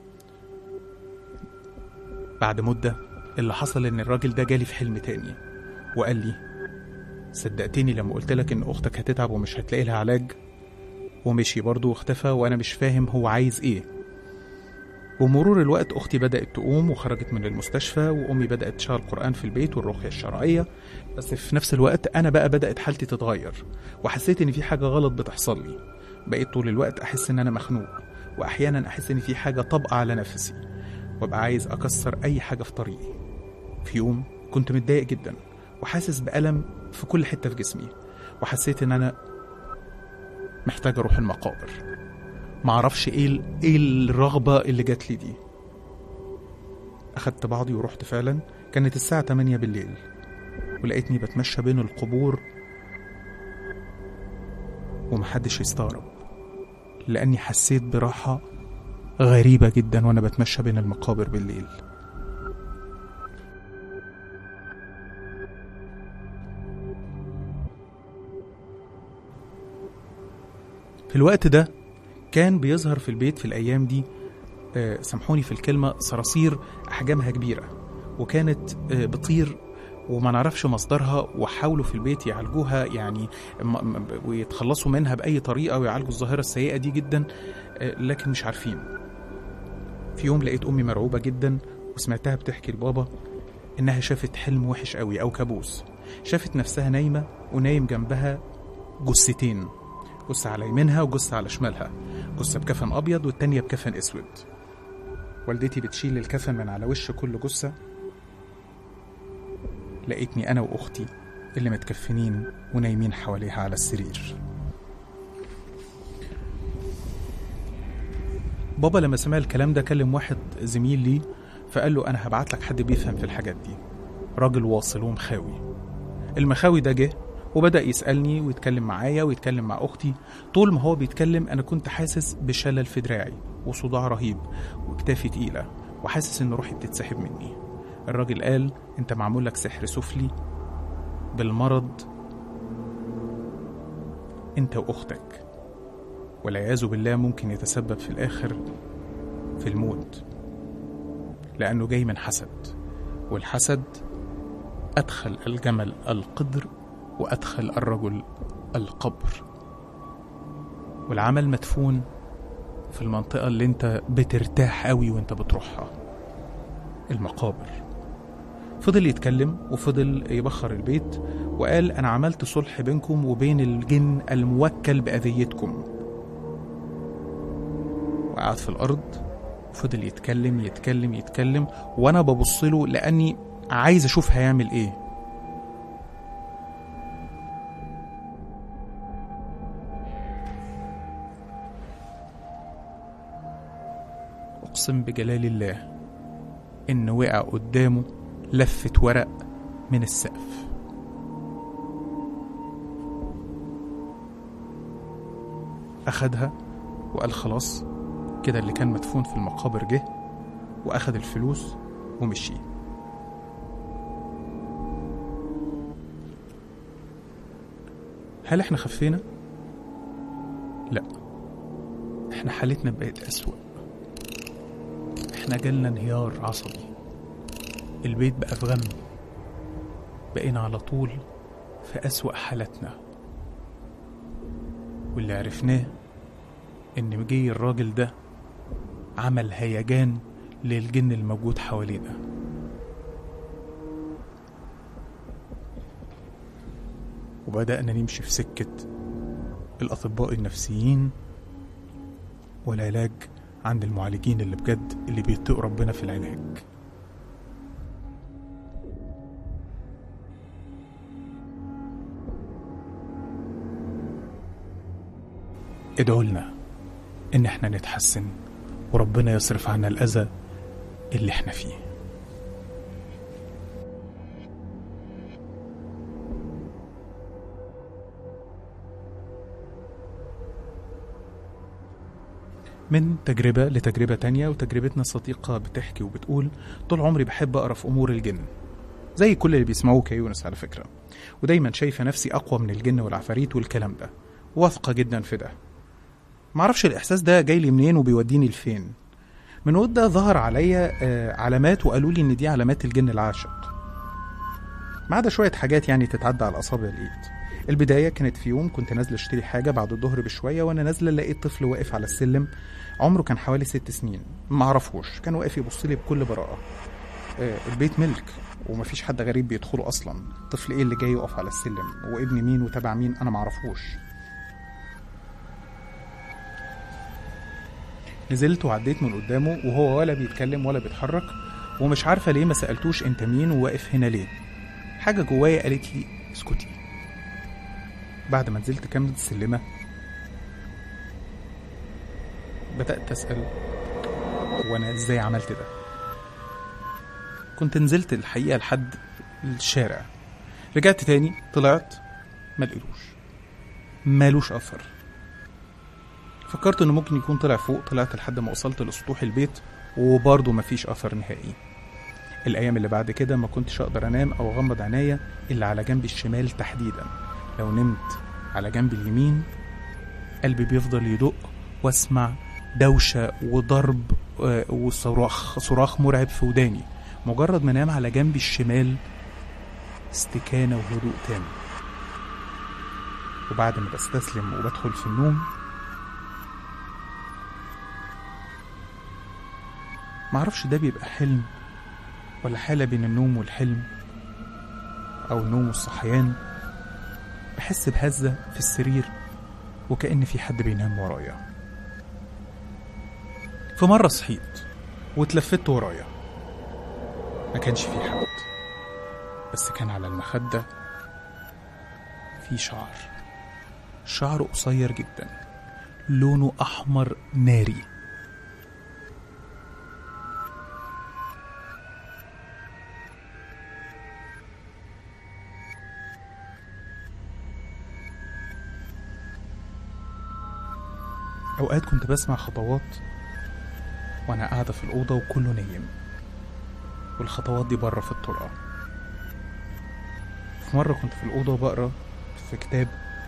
بعد مدة اللي حصل إن الراجل ده جالي في حلم تاني وقال لي: صدقتني لما قلت لك إن أختك هتتعب ومش هتلاقي لها علاج؟ ومشي برضه واختفى وأنا مش فاهم هو عايز إيه. ومرور الوقت أختي بدأت تقوم وخرجت من المستشفى، وأمي بدأت تشغل قرآن في البيت والرقية الشرعية، بس في نفس الوقت أنا بدأت حالتي تتغير وحسيت إن في حاجة غلط بتحصل لي. بقيت طول الوقت أحس إن أنا مخنوق، وأحيانا أحس إن في حاجة طابقة على نفسي وأبقى عايز أكسر أي حاجة في طريقي. في يوم كنت متضايق جدا وحاسس بألم في كل حتة في جسمي، وحسيت إن أنا محتاج أروح المقابر. معرفش إيه الرغبة اللي جات لي دي. أخدت بعضي ورحت فعلا. كانت الساعة 8 بالليل ولقيتني بتمشى بين القبور ومحدش يستغرب، لأني حسيت براحة غريبة جدا وأنا بتمشى بين المقابر بالليل. في الوقت ده كان بيظهر في البيت في الأيام دي سامحوني في الكلمة صراصير أحجامها كبيرة، وكانت بتطير وما نعرفش مصدرها، وحاولوا في البيت يعالجوها يعني ويتخلصوا منها بأي طريقة ويعالجوا الظاهرة السيئة دي جدا، لكن مش عارفين. في يوم لقيت أمي مرعوبة جدا وسمعتها بتحكي لبابا إنها شافت حلم وحش قوي أو كابوس. شافت نفسها نايمة ونايم جنبها جثتين، جثة على يمينها وجثة على شمالها، جثة بكفن أبيض والتانية بكفن أسود. والدتي بتشيل الكفن من على وش كل جثة. لقيتني أنا وأختي اللي متكفنين ونايمين حواليها على السرير. بابا لما سمع الكلام ده كلم واحد زميل لي فقال له: أنا هبعت لك حد بيفهم في الحاجات دي، راجل واصل ومخاوي. المخاوي ده جه وبدأ يسألني ويتكلم معايا ويتكلم مع أختي. طول ما هو بيتكلم أنا كنت حاسس بشلل في دراعي وصداع رهيب وكتافي تقيلة وحاسس إن روحي بتتسحب مني. الراجل قال: أنت معمول لك سحر سفلي بالمرض أنت وأختك، والعياذ بالله ممكن يتسبب في الآخر في الموت، لأنه جاي من حسد، والحسد أدخل الجمل القدر وأدخل الرجل القبر، والعمل مدفون في المنطقة اللي انت بترتاح قوي وانت بتروحها، المقابر. فضل يتكلم وفضل يبخر البيت وقال: أنا عملت صلح بينكم وبين الجن الموكل بأذيتكم. وقعد في الأرض وفضل يتكلم يتكلم يتكلم، وأنا ببصله لأني عايز أشوف هيعمل إيه. أقسم بجلال الله إن وقع قدامه لفة ورق من السقف. أخدها وقال: خلاص كده اللي كان مدفون في المقابر جه، وأخد الفلوس ومشي. هل احنا خفينا؟ لا، احنا حالتنا بقت أسوأ. احنا جالنا انهيار عصبي، البيت بقى في غم، بقينا على طول في أسوأ حالتنا. واللي عرفناه ان مجي الراجل ده عمل هيجان للجن الموجود حوالينا. وبدأنا نمشي في سكة الأطباء النفسيين والعلاج عند المعالجين اللي بجد اللي بيتقوا ربنا في العلاج. ادعوا لنا ان احنا نتحسن وربنا يصرف عنا الأذى اللي احنا فيه. من تجربة لتجربة تانية، وتجربتنا الصديقة بتحكي وبتقول: طول عمري بحب أقرأ في أمور الجن زي كل اللي بيسمعوك يا يونس على فكرة، ودايما شايفة نفسي أقوى من الجن والعفاريت والكلام ده، واثقة جدا في ده. معرفش الإحساس ده جاي لي منين وبيوديني لفين. من مدة ظهر عليا علامات وقالوا لي إن دي علامات الجن العاشق، ما عدا شوية حاجات يعني تتعدى على أصابع الإيد. البداية كانت في يوم كنت نازلة اشتري حاجة بعد الظهر بشوية، وأنا نازلة لقيت طفل واقف على السلم، عمره كان حوالي 6 سنين، معرفوش، كان واقف يبصلي بكل براءة. البيت ملك ومفيش حد غريب بيدخله أصلا، الطفل إيه اللي جاي يقف على السلم؟ وابن مين وتبع مين؟ أنا معرفوش. نزلت وعديت من قدامه وهو ولا بيتكلم ولا بيتحرك، ومش عارفة ليه ما سألتوش انت مين وواقف هنا ليه. حاجة جوايا قالت لي اسكتي. بعد ما نزلت كام السلمة بدأت أسأل وانا ازاي عملت ده. كنت نزلت الحقيقة لحد الشارع، رجعت تاني طلعت مالوش أثر. فكرت انه ممكن يكون طلع فوق، طلعت لحد ما وصلت لسطوح البيت وبرضه مفيش اثر نهائي. الايام اللي بعد كده ما كنتش اقدر انام او اغمض عينيا الا على جنب الشمال تحديدا. لو نمت على جنب اليمين قلبي بيفضل يدق واسمع دوشة وضرب وصراخ مرعب في وداني. مجرد ما انام على جنب الشمال استكانة وهدوء تام. وبعد ما بستسلم وبدخل في النوم معرفش ده بيبقى حلم ولا حالة بين النوم والحلم أو النوم والصحيان. بحس بهزة في السرير وكأن في حد بينام ورايا. في مرة صحيت واتلفت ورايا، ما كانش في حد، بس كان على المخدة في شعر قصير جدا لونه أحمر ناري. أوقات كنت بسمع خطوات وأنا قاعدة في الأوضة وكله نايم، والخطوات دي بره في الطرقة. في مرة كنت في الأوضة وبقرأ في كتاب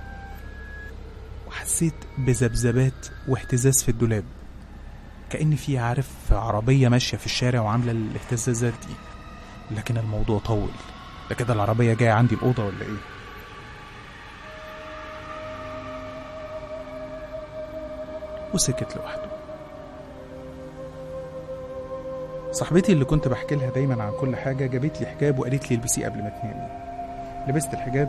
وحسيت بذبذبات واهتزاز في الدولاب، كأن في عربية ماشية في الشارع وعاملة الاهتزازات دي. لكن الموضوع طول، ده كده العربية جاية عندي الأوضة ولا إيه؟ وسكت لوحده. صاحبتي اللي كنت بحكي لها دايما عن كل حاجة جابت لي حجاب وقالت لي البسيه قبل ما تنامي. لبست الحجاب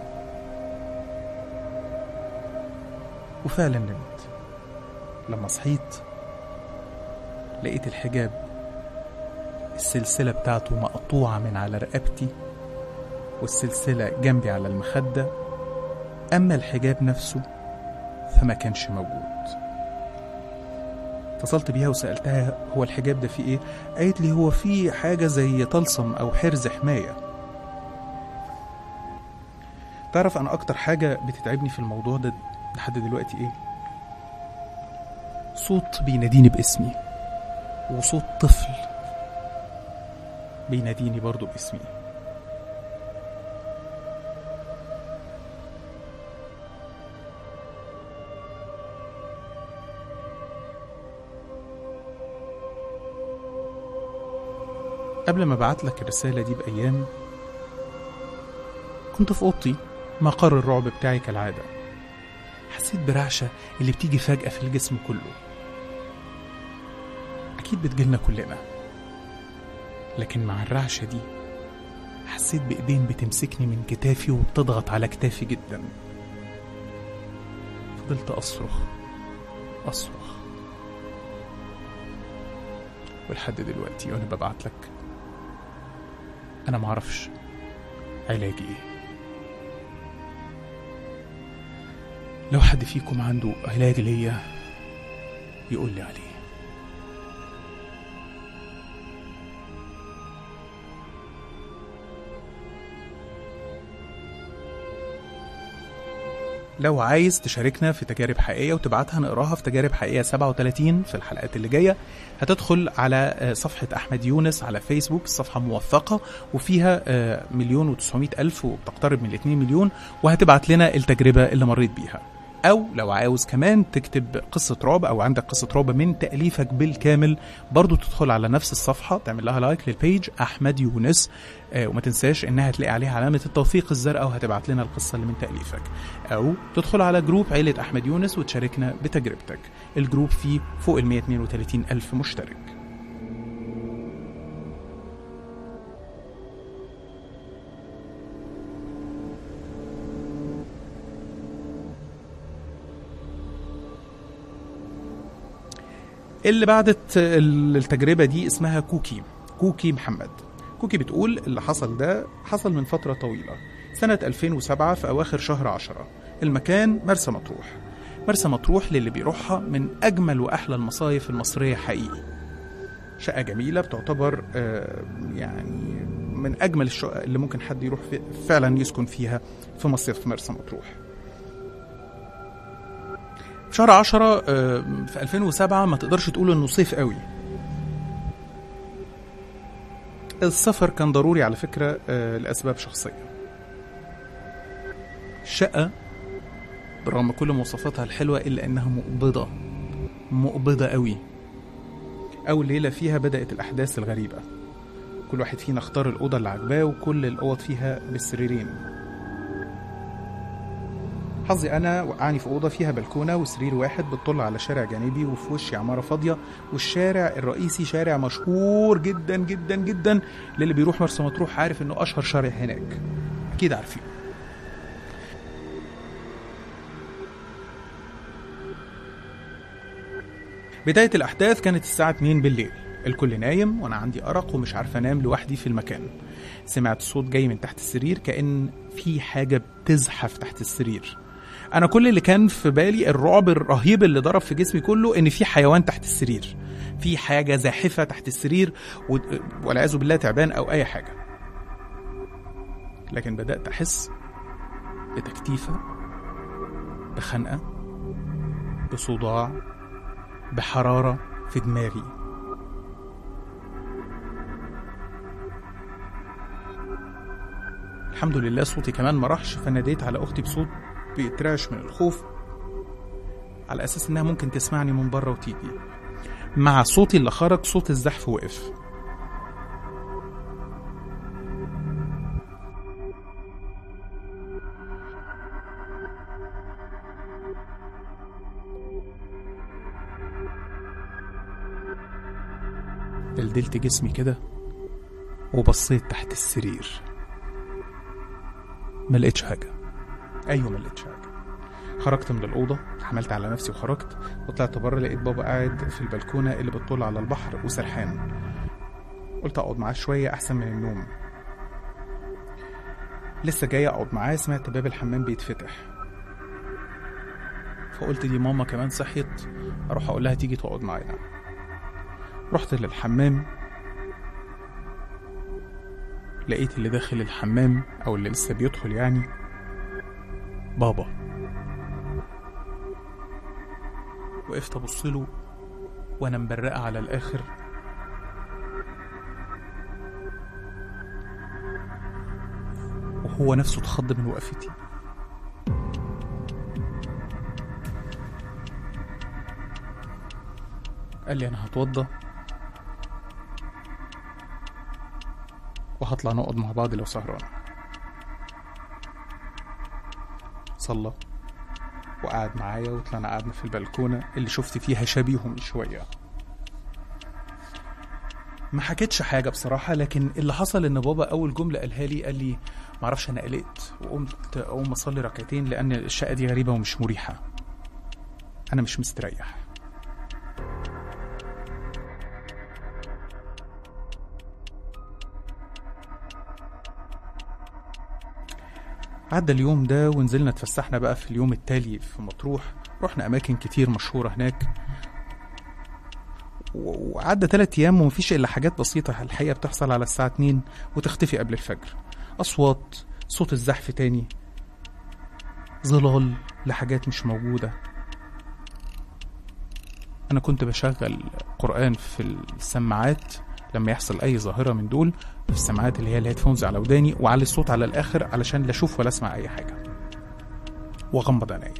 وفعلا نمت. لما صحيت لقيت الحجاب السلسلة بتاعته مقطوعة من على رقبتي والسلسلة جنبي على المخدة، أما الحجاب نفسه فما كانش موجود. اتصلت بيها وسألتها هو الحجاب ده فيه ايه؟ قالت لي هو فيه حاجة زي طلسم او حرز حماية. تعرف انا اكتر حاجة بتتعبني في الموضوع ده لحد دلوقتي ايه؟ صوت بيناديني باسمي، وصوت طفل بيناديني برضو باسمي. قبل ما ابعت لك الرسالة دي بأيام كنت في أوضتي مقر الرعب بتاعي كالعادة. حسيت برعشة اللي بتيجي فجأة في الجسم كله، أكيد بتجيلنا كلنا، لكن مع الرعشة دي حسيت بإيدين بتمسكني من كتافي وبتضغط على كتافي جدا. فضلت أصرخ ولحد دلوقتي وأنا ببعت لك أنا معرفش علاجي إيه. لو حد فيكم عنده علاج ليا يقول لي عليه. لو عايز تشاركنا في تجارب حقيقية وتبعتها نقراها في تجارب حقيقية 37 في الحلقات اللي جاية، هتدخل على صفحة أحمد يونس على فيسبوك. الصفحة موثقة وفيها 1,900,000 وبتقترب من 2 مليون، وهتبعت لنا التجربة اللي مريت بيها. أو لو عاوز كمان تكتب قصة رعب أو عندك قصة رعب من تأليفك بالكامل، برضو تدخل على نفس الصفحة تعمل لها لايك للبيج أحمد يونس، وما تنساش إنها تلاقي عليها علامة التوثيق الزرقاء وهتبعت لنا القصة اللي من تأليفك. أو تدخل على جروب عيلة أحمد يونس وتشاركنا بتجربتك. الجروب فيه فوق 132,000 مشترك. اللي بعدت التجربة دي اسمها كوكي محمد. كوكي بتقول اللي حصل ده حصل من فترة طويلة، سنة 2007 في أواخر شهر 10. المكان مرسى مطروح. مرسى مطروح للي بيروحها من أجمل وأحلى المصايف المصرية حقيقي. شقة جميلة بتعتبر يعني من أجمل الشقق اللي ممكن حد يروح فعلا يسكن فيها في مصيف مرسى مطروح. في شهر 10 في 2007 ما تقدرش تقول انه صيف قوي. السفر كان ضروري على فكرة لأسباب شخصية. الشقة برغم كل مواصفاتها الحلوة إلا أنها مقبضة قوي. أول ليلة فيها بدأت الأحداث الغريبة. كل واحد فينا اختار الأوضة اللي عجباه، وكل الأوض فيها بالسريرين. حظي أنا وقعني في أوضة فيها بلكونة وسرير واحد بتطل على شارع جانبي، وفي وشي عمارة فاضية، والشارع الرئيسي شارع مشهور جدا جدا جدا. للي بيروح مرسى مطروح عارف إنه أشهر شارع هناك، أكيد عارفين. بداية الأحداث كانت الساعة 2 بالليل. الكل نايم وأنا عندي أرق ومش عارف أنام لوحدي في المكان. سمعت صوت جاي من تحت السرير، كأن في حاجة بتزحف تحت السرير. أنا كل اللي كان في بالي الرعب الرهيب اللي ضرب في جسمي كله إن في حيوان تحت السرير، في حاجة زاحفة تحت السرير، والعياذ بالله تعبان أو أي حاجة. لكن بدأت أحس بتكتيفة، بخنقة، بصداع، بحرارة في دماغي. الحمد لله صوتي كمان ما راحش، فناديت على أختي بصوت بيترعش من الخوف، على أساس إنها ممكن تسمعني من بره وتيجي. مع صوتي اللي خرج صوت الزحف وقف. دلدلت جسمي كده وبصيت تحت السرير، ما لقيتش حاجة. أيوة ما لقيتش حاجة. خرجت من الأوضة، حملت على نفسي وخرجت وطلعت بره. لقيت بابا قاعد في البلكونة اللي بتطل على البحر وسرحان. قلت أقعد معاه شوية أحسن من النوم. لسه جاي أقعد معاه سمعت باب الحمام بيتفتح، فقلت دي ماما كمان صحيت، أروح أقول لها تيجي تقعد معانا. رحت للحمام، لقيت اللي داخل الحمام أو اللي لسه بيدخل يعني بابا. وقفت أبصله وأنا مبرقة على الآخر، وهو نفسه اتخض من وقفتي. قال لي أنا هتوضى وهطلع نقعد مع بعض لو سهران. صلى وقعد معايا، وطلعنا قعدنا في البلكونة اللي شفت فيها شبيهه من شوية. ما حكيتش حاجة بصراحة، لكن اللي حصل ان بابا اول جملة قالها لي قال لي معرفش انا قلقت وقمت اقوم اصلي ركعتين لان الشقة دي غريبة ومش مريحة، انا مش مستريح. عدى اليوم ده ونزلنا اتفسحنا بقى في اليوم التالي في مطروح، رحنا اماكن كتير مشهورة هناك، وعدى 3 أيام ومفيش إلا حاجات بسيطة الحقيقة بتحصل على الساعة 2 وتختفي قبل الفجر. أصوات، صوت الزحف تاني، ظلال لحاجات مش موجودة. أنا كنت بشغل قرآن في السماعات لما يحصل أي ظاهرة من دول، في السماعات اللي هي الهيدفونز على وداني، وعلي الصوت على الآخر علشان لا أشوف ولا أسمع أي حاجة، وأغمض عينيا.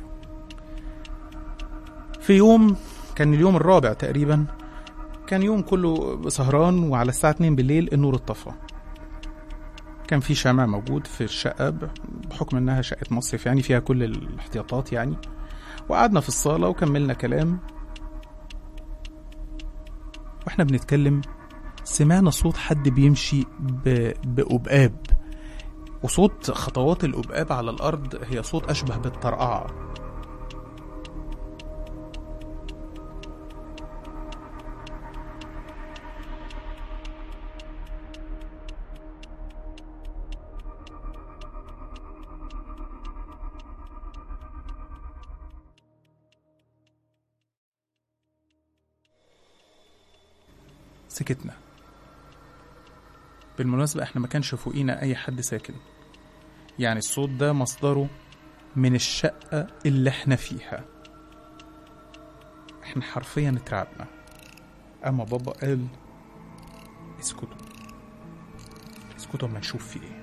في يوم كان اليوم الرابع تقريبا، كان يوم كله سهران، وعلى الساعة 2 بالليل النور اتطفى. كان في شمع موجود في الشقة بحكم انها شقة مصرف يعني فيها كل الاحتياطات يعني، وقعدنا في الصالة وكملنا كلام. واحنا بنتكلم سمعنا صوت حد بيمشي بأبقاب، وصوت خطوات الأبقاب على الأرض هي صوت أشبه بالطرقعة. سكتنا. بالمناسبة احنا ما كانش فوقينا اي حد ساكن، يعني الصوت ده مصدره من الشقة اللي احنا فيها. احنا حرفيا اترعبنا. اما بابا قال اسكتوا اسكتوا ما نشوف في ايه.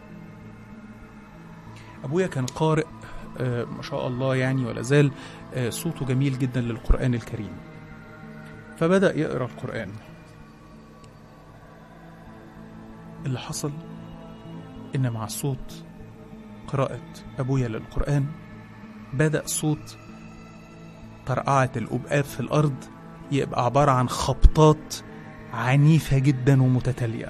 ابويا كان قارئ ما شاء الله يعني، ولا زال صوته جميل جدا للقرآن الكريم، فبدأ يقرأ القرآن. اللي حصل إن مع صوت قراءة أبويا للقرآن بدأ صوت طرقعة الأبقاب في الأرض يبقى عبارة عن خبطات عنيفة جدا ومتتالية،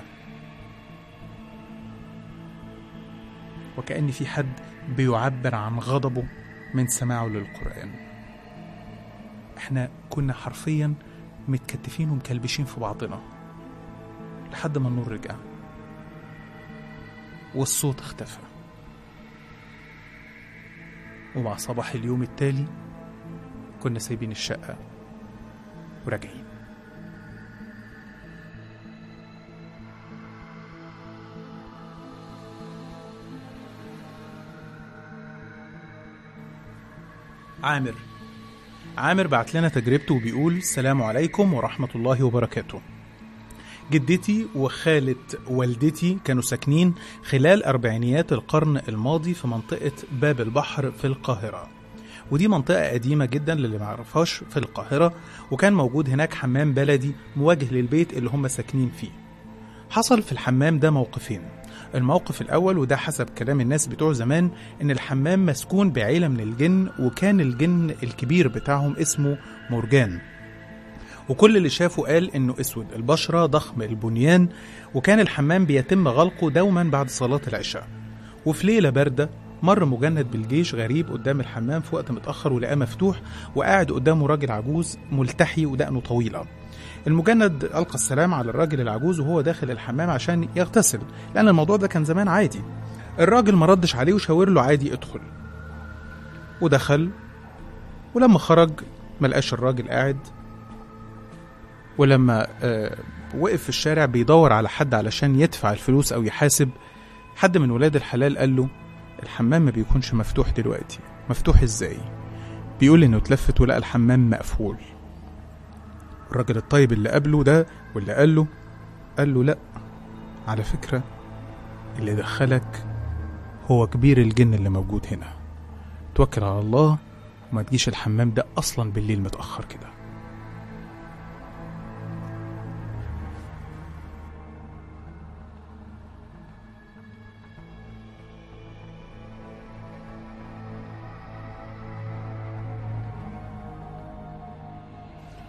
وكأن في حد بيعبر عن غضبه من سماعه للقرآن. احنا كنا حرفيا متكتفين ومكلبشين في بعضنا لحد ما النور رجع والصوت اختفى. ومع صباح اليوم التالي كنا سايبين الشقة وراجعين. عامر بعت لنا تجربته وبيقول: السلام عليكم ورحمة الله وبركاته. جدتي وخالة والدتي كانوا ساكنين خلال أربعينيات القرن الماضي في منطقة باب البحر في القاهرة، ودي منطقة قديمة جدا للي معرفهاش في القاهرة، وكان موجود هناك حمام بلدي مواجه للبيت اللي هم ساكنين فيه. حصل في الحمام ده موقفين. الموقف الأول، وده حسب كلام الناس بتوع زمان، إن الحمام مسكون بعيلة من الجن، وكان الجن الكبير بتاعهم اسمه مرجان، وكل اللي شافه قال إنه أسود البشرة ضخم البنيان، وكان الحمام بيتم غلقه دوما بعد صلاة العشاء. وفي ليلة باردة مر مجند بالجيش غريب قدام الحمام في وقت متأخر ولقاه مفتوح، وقاعد قدامه راجل عجوز ملتحي ودقنه طويلة. المجند ألقى السلام على الراجل العجوز وهو داخل الحمام عشان يغتسل، لأن الموضوع ده كان زمان عادي. الراجل ما ردش عليه وشاور له عادي ادخل، ودخل. ولما خرج ملقاش الراجل قاعد، ولما وقف في الشارع بيدور على حد علشان يدفع الفلوس أو يحاسب، حد من ولاد الحلال قال له: الحمام ما بيكونش مفتوح دلوقتي. مفتوح ازاي؟ بيقول انه اتلفت ولقى الحمام مقفول. الراجل الطيب اللي قابله ده واللي قال له: لا، على فكرة اللي دخلك هو كبير الجن اللي موجود هنا، توكل على الله وما تجيش الحمام ده اصلا بالليل متأخر كده.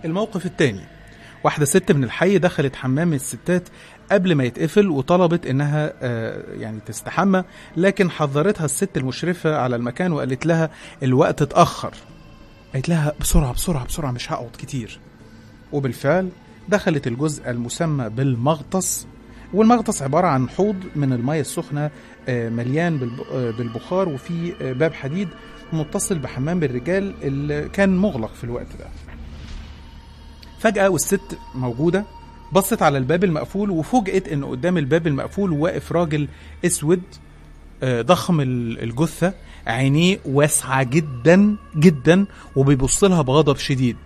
الموقف التاني، واحدة ست من الحي دخلت حمام الستات قبل ما يتقفل وطلبت انها يعني تستحمى، لكن حذرتها الست المشرفة على المكان وقالت لها الوقت اتأخر. قالت لها بسرعة بسرعة بسرعة مش هقعد كتير. وبالفعل دخلت الجزء المسمى بالمغطس، والمغطس عبارة عن حوض من المياه السخنة مليان بالبخار، وفي باب حديد متصل بحمام الرجال اللي كان مغلق في الوقت ده. فجأة والست موجودة بصت على الباب المقفول وفوجئت ان قدام الباب المقفول واقف راجل اسود ضخم الجثة، عينيه واسعة جدا جدا وبيبص لها بغضب شديد.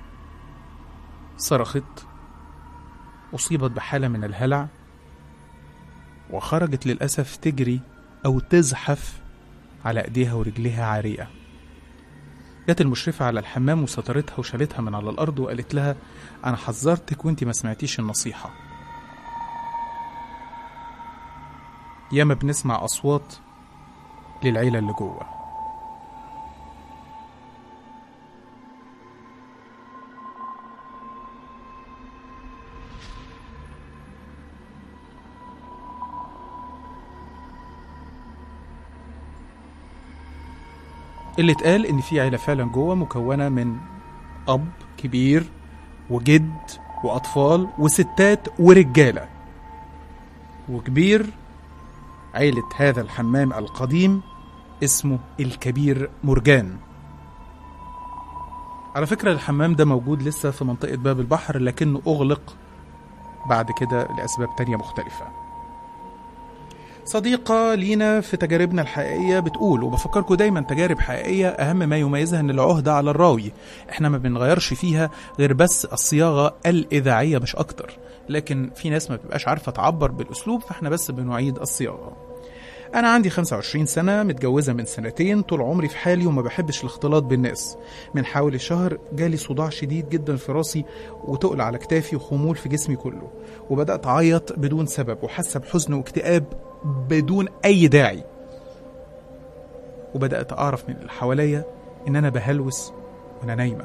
صرخت، أصيبت بحالة من الهلع وخرجت للأسف تجري أو تزحف على أيديها ورجليها عارية. جت المشرفة على الحمام وسترتها وشالتها من على الأرض وقالت لها أنا حذرتك وانتي ما سمعتيش النصيحة. ياما بنسمع أصوات للعيلة اللي جوه. اللي اتقال ان في عيلة فعلا جوه مكونة من اب كبير وجد واطفال وستات ورجالة. وكبير عيلة هذا الحمام القديم اسمه الكبير مرجان. على فكرة الحمام ده موجود لسه في منطقة باب البحر، لكنه اغلق بعد كده لأسباب تانية مختلفة. صديقة لينا في تجاربنا الحقيقية بتقول، وبفكركم دايما تجارب حقيقية أهم ما يميزها أن العهدة على الراوي، احنا ما بنغيرش فيها غير بس الصياغة الإذاعية مش أكتر، لكن في ناس ما بتبقاش عارفة تعبر بالأسلوب فاحنا بس بنعيد الصياغة. أنا عندي 25 سنة، متجوزة من 2 طول عمري في حالي وما بحبش الاختلاط بالناس. من حوالي شهر جالي صداع شديد جدا في راسي وتقل على كتافي وخمول في جسمي كله، وبدأت أعيط بدون سبب وحاسة بحزن واكتئاب بدون أي داعي. وبدأت أعرف من اللي حواليا إن أنا بهلوس وأنا نايمة.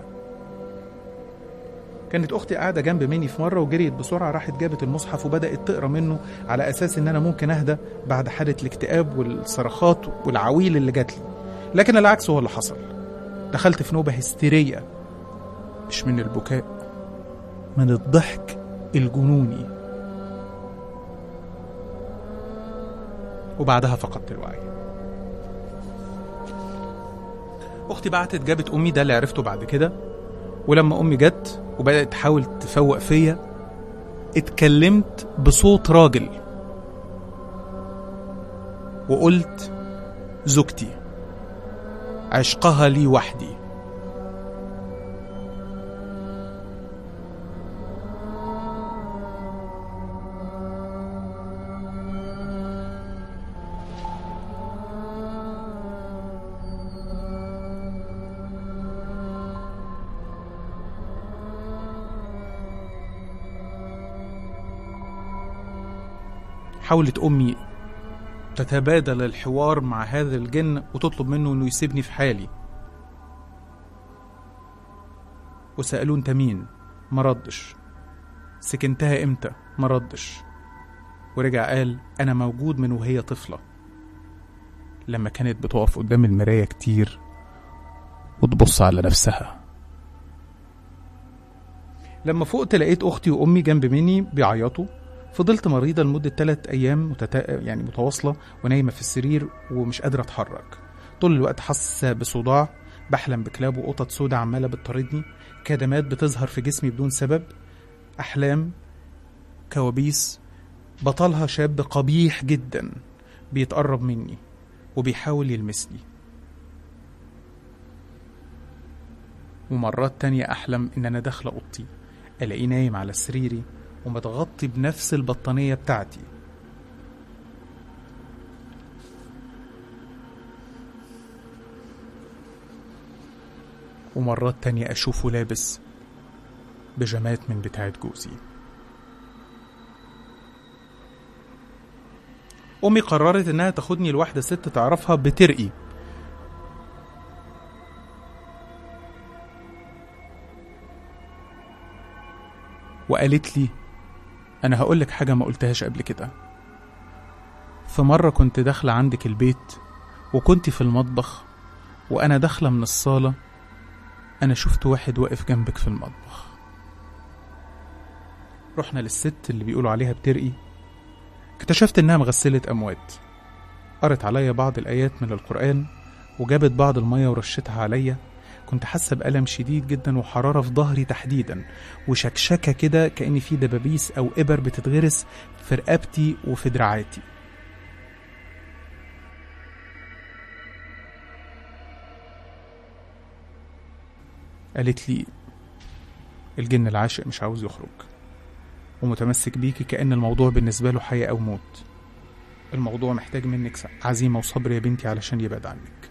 كانت أختي قاعدة جنب مني في مرة وجريت بسرعة راحت جابت المصحف وبدأت تقرأ منه على أساس إن أنا ممكن أهدى بعد حالة الاكتئاب والصرخات والعويل اللي جات لي، لكن العكس هو اللي حصل. دخلت في نوبة هستيرية، مش من البكاء، من الضحك الجنوني، وبعدها فقدت الوعي. أختي بعتت جابت أمي، ده اللي عرفته بعد كده. ولما أمي جت وبدأت تحاول تفوق فيا اتكلمت بصوت راجل وقلت زوجتي عشقها لي وحدي. حاولت أمي تتبادل الحوار مع هذا الجن وتطلب منه أنه يسيبني في حالي، وسألوه أنت مين؟ ما ردش. سكنتها إمتى؟ ما ردش. ورجع قال أنا موجود من وهي طفلة، لما كانت بتقف قدام المراية كتير وتبص على نفسها. لما فقت لقيت أختي وأمي جنب مني بيعيطوا. فضلت مريضة لمدة 3 أيام متواصلة ونايمة في السرير ومش قادرة أتحرك. طول الوقت حاسة بصداع، بحلم بكلاب وقطط سودة عمالة بتطاردني، كدمات بتظهر في جسمي بدون سبب، أحلام، كوابيس، بطلها شاب قبيح جدا بيتقرب مني وبيحاول يلمسني. ومرات تانية أحلم إن أنا داخلة أوضتي ألاقيه نايم على سريري ومتغطي بنفس البطانية بتاعتي. ومرات تانية أشوفه لابس بيجامات من بتاعة جوزي. أمي قررت إنها تاخدني لواحدة ست تعرفها بترقي. وقالت لي أنا هقولك حاجة ما قلتهاش قبل كده. في مرة كنت داخلة عندك البيت وكنت في المطبخ، وأنا داخلة من الصالة أنا شفت واحد واقف جنبك في المطبخ. رحنا للست اللي بيقولوا عليها بترقي، اكتشفت إنها مغسلة أموات. قرت عليا بعض الآيات من القرآن وجابت بعض المية ورشتها عليا. كنت حاسة بألم شديد جدا وحرارة في ظهري تحديدا، وشكشكة كده كأن في دبابيس أو إبر بتتغرس في رقبتي وفي دراعاتي. قالت لي الجن العاشق مش عاوز يخرج ومتمسك بيكي كأن الموضوع بالنسبة له حياة أو موت. الموضوع محتاج منك عزيمة وصبر يا بنتي علشان يبعد عنك.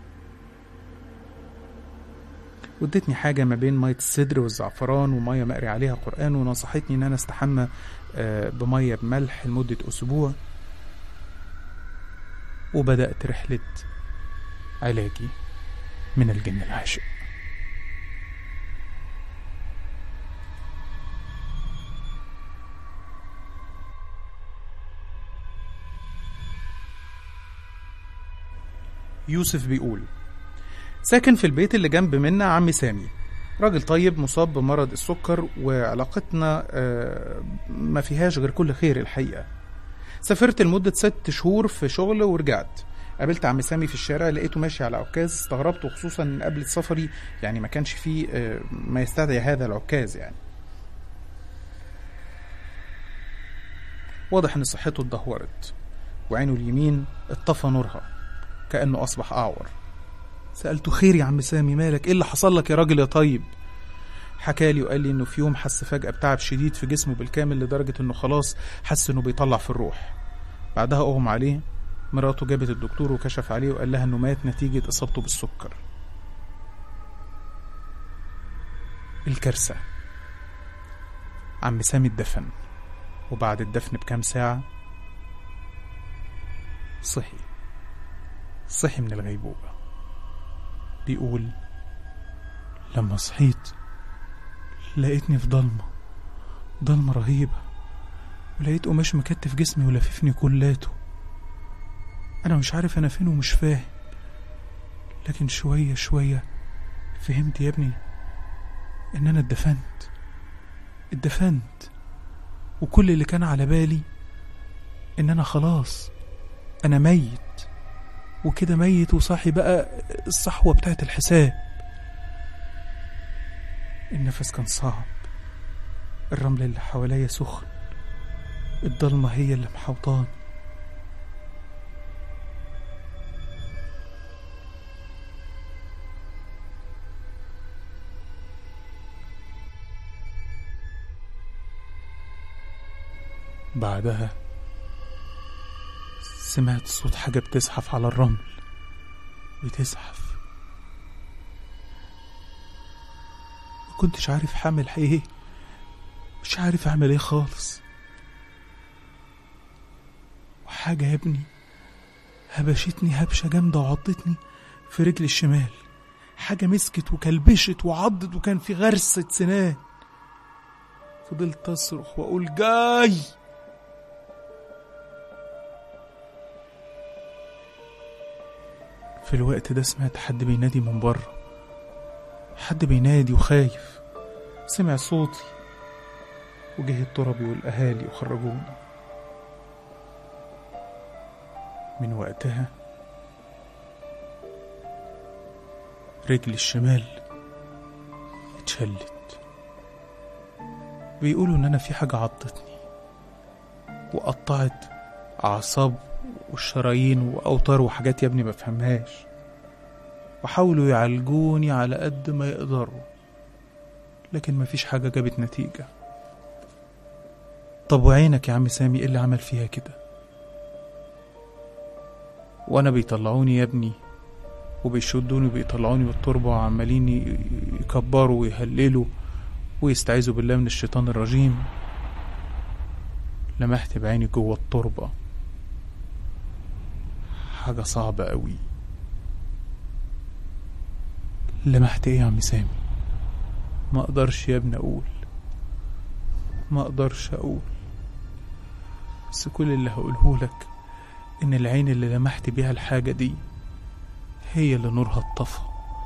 ودتني حاجة ما بين مية السدر والزعفران ومية مقري عليها قرآن، ونصحتني إن أنا استحمى بمية بملح لمدة أسبوع. وبدأت رحلة علاجي من الجن العاشق. يوسف بيقول ساكن في البيت اللي جنب منا عمي سامي، راجل طيب مصاب بمرض السكر، وعلاقتنا ما فيهاش غير كل خير الحقيقة. سافرت لمدة 6 شهور في شغل ورجعت. قابلت عمي سامي في الشارع، لقيته ماشي على عكاز. استغربت، وخصوصا ان قبل سفري يعني ما كانش فيه ما يستدعي هذا العكاز يعني. واضح ان صحته اتدهورت وعينه اليمين اتطفى نورها كأنه أصبح أعور. سألته خير يا عم سامي، مالك؟ إيه اللي حصل لك يا راجل يا طيب؟ حكالي وقال لي إنه في يوم حس فجأة بتعب شديد في جسمه بالكامل، لدرجة إنه خلاص حس إنه بيطلع في الروح. بعدها أغمى عليه. مراته جابت الدكتور وكشف عليه وقال لها إنه مات نتيجة إصابته بالسكر. الكارثة، عم سامي اتدفن، وبعد الدفن بكام ساعة صحي من الغيبوبة. بيقول لما صحيت لقيتني في ضلمة رهيبة، ولقيت قماش مكتف جسمي ولففني كلاته. أنا مش عارف أنا فين ومش فاهم، لكن شوية فهمت يا ابني إن أنا اتدفنت، وكل اللي كان على بالي إن أنا خلاص أنا ميت، وكده ميت وصاحي بقى الصحوة بتاعت الحساب. النفس كان صعب، الرمل اللي حواليا سخن، الضلمة هي اللي محوطاني. بعدها سمعت صوت حاجة بتزحف على الرمل، بتزحف. ما كنتش عارف هعمل ايه، مش عارف اعمل ايه خالص. وحاجة يا ابني هبشتني هبشة جامدة وعضتني في رجلي الشمال. حاجة مسكت وكلبشت وعضت وكان في غرسة سنان. فضلت أصرخ وأقول جاي. في الوقت ده سمعت حد بينادي من بره، حد بينادي وخايف. سمع صوتي وجه التربي والأهالي وخرجوني. من وقتها رجلي الشمال اتشلت. بيقولوا ان انا في حاجة عضتني وقطعت اعصاب والشرايين واوتار وحاجات يا ابني ما بفهمهاش، وحاولوا يعالجوني على قد ما يقدروا، لكن ما فيش حاجة جابت نتيجة. طب وعينك يا عم سامي ايه اللي عمل فيها كده؟ وانا بيطلعوني يا ابني وبيشدوني وبيطلعوني بالتربة وعمالين يكبروا ويهللوا ويستعيذوا بالله من الشيطان الرجيم. لمحت بعيني جوه التربة حاجة صعبة قوي. لمحت ايه يا عم سامي؟ ما اقدرش يا ابني اقول، ما اقدرش اقول، بس كل اللي هقوله لك ان العين اللي لمحت بيها الحاجة دي هي اللي نورها اتطفى.